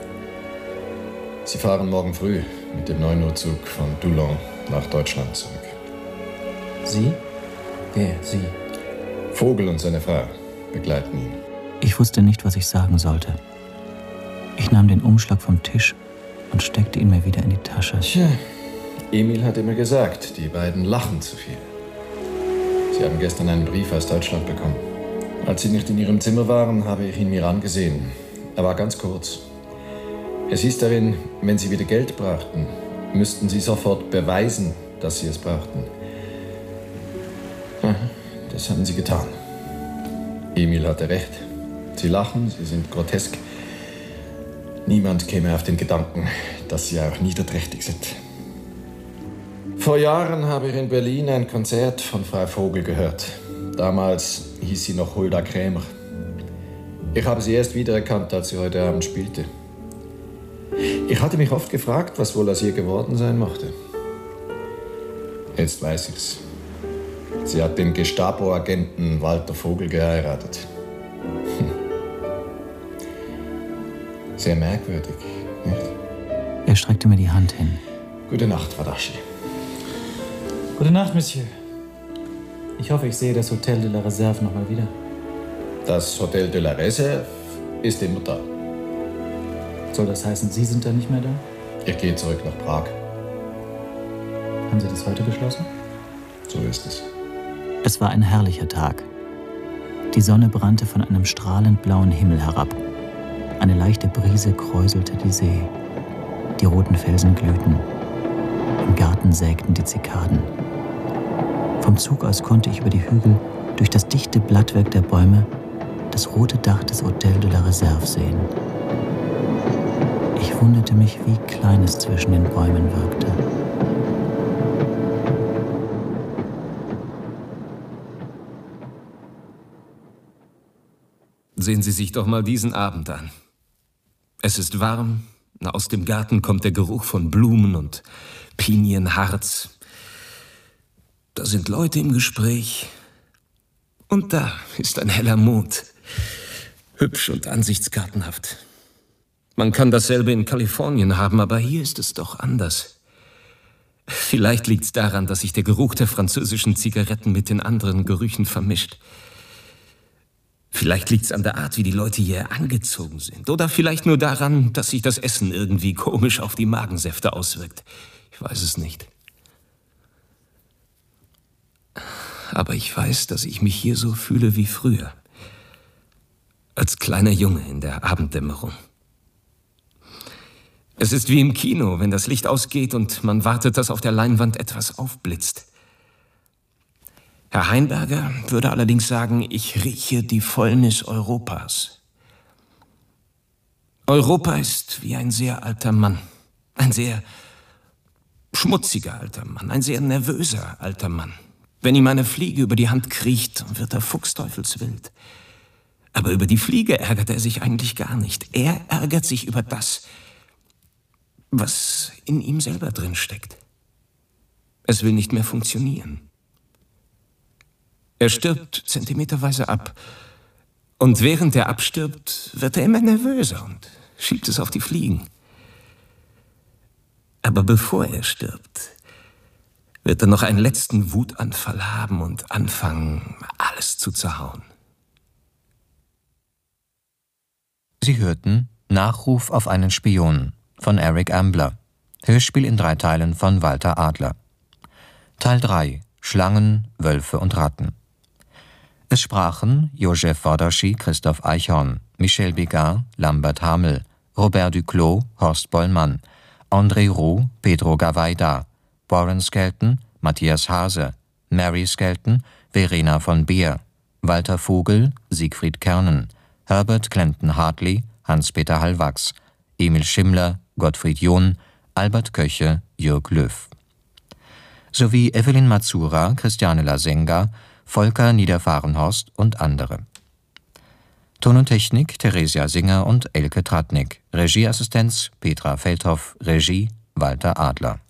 Sie fahren morgen früh mit dem neun Uhr Zug von Toulon nach Deutschland zurück. Sie? Wer? Sie? Vogel und seine Frau begleiten ihn. Ich wusste nicht, was ich sagen sollte. Ich nahm den Umschlag vom Tisch und steckte ihn mir wieder in die Tasche. Tja, Emil hat immer gesagt, die beiden lachen zu viel. Sie haben gestern einen Brief aus Deutschland bekommen. Als Sie nicht in Ihrem Zimmer waren, habe ich ihn mir angesehen. Er war ganz kurz. Es hieß darin, wenn Sie wieder Geld brauchten, müssten Sie sofort beweisen, dass Sie es brauchten. Das haben Sie getan. Emil hatte recht. Sie lachen, Sie sind grotesk. Niemand käme auf den Gedanken, dass Sie auch niederträchtig sind. Vor Jahren habe ich in Berlin ein Konzert von Frau Vogel gehört. Damals hieß sie noch Hulda Krämer. Ich habe sie erst wiedererkannt, als sie heute Abend spielte. Ich hatte mich oft gefragt, was wohl aus ihr geworden sein mochte. Jetzt weiß ich's. Sie hat den Gestapo-Agenten Walter Vogel geheiratet. Sehr merkwürdig, nicht? Er streckte mir die Hand hin. Gute Nacht, Wadashi. Gute Nacht, Monsieur. Ich hoffe, ich sehe das Hotel de la Réserve noch mal wieder. Das Hotel de la Réserve ist immer da. Soll das heißen, Sie sind da nicht mehr da? Ich gehe zurück nach Prag. Haben Sie das heute beschlossen? So ist es. Es war ein herrlicher Tag. Die Sonne brannte von einem strahlend blauen Himmel herab. Eine leichte Brise kräuselte die See. Die roten Felsen glühten. Im Garten sägten die Zikaden. Vom Zug aus konnte ich über die Hügel, durch das dichte Blattwerk der Bäume, das rote Dach des Hotel de la Réserve sehen. Ich wunderte mich, wie klein es zwischen den Bäumen wirkte. Sehen Sie sich doch mal diesen Abend an. Es ist warm, aus dem Garten kommt der Geruch von Blumen und Pinienharz. Da sind Leute im Gespräch. Und da ist ein heller Mond. Hübsch und ansichtsgartenhaft. Man kann dasselbe in Kalifornien haben, aber hier ist es doch anders. Vielleicht liegt es daran, dass sich der Geruch der französischen Zigaretten mit den anderen Gerüchen vermischt. Vielleicht liegt es an der Art, wie die Leute hier angezogen sind. Oder vielleicht nur daran, dass sich das Essen irgendwie komisch auf die Magensäfte auswirkt. Ich weiß es nicht. Aber ich weiß, dass ich mich hier so fühle wie früher. Als kleiner Junge in der Abenddämmerung. Es ist wie im Kino, wenn das Licht ausgeht und man wartet, dass auf der Leinwand etwas aufblitzt. Herr Heinberger würde allerdings sagen, ich rieche die Fäulnis Europas. Europa ist wie ein sehr alter Mann. Ein sehr schmutziger alter Mann. Ein sehr nervöser alter Mann. Wenn ihm eine Fliege über die Hand kriecht, wird er fuchsteufelswild. Aber über die Fliege ärgert er sich eigentlich gar nicht. Er ärgert sich über das, was in ihm selber drin steckt. Es will nicht mehr funktionieren. Er stirbt zentimeterweise ab. Und während er abstirbt, wird er immer nervöser und schiebt es auf die Fliegen. Aber bevor er stirbt, wird er noch einen letzten Wutanfall haben und anfangen, alles zu zerhauen. Sie hörten Nachruf auf einen Spion von Eric Ambler. Hörspiel in drei Teilen von Walter Adler. Teil drei. Schlangen, Wölfe und Ratten. Es sprachen Joseph Wodaschi, Christoph Eichhorn, Michel Bégard, Lambert Hamel, Robert Duclos, Horst Bollmann, André Roux, Pedro Gavaida, Warren Skelton, Matthias Hase, Mary Skelton, Verena von Beer, Walter Vogel, Siegfried Kernen, Herbert Clinton Hartley, Hans-Peter Hallwachs, Emil Schimmler, Gottfried John, Albert Köche, Jürg Löw. Sowie Evelyn Mazura, Christiane Lasenga, Volker Niederfahrenhorst und andere. Ton und Technik Theresia Singer und Elke Tratnik. Regieassistenz Petra Feldhoff. Regie Walter Adler.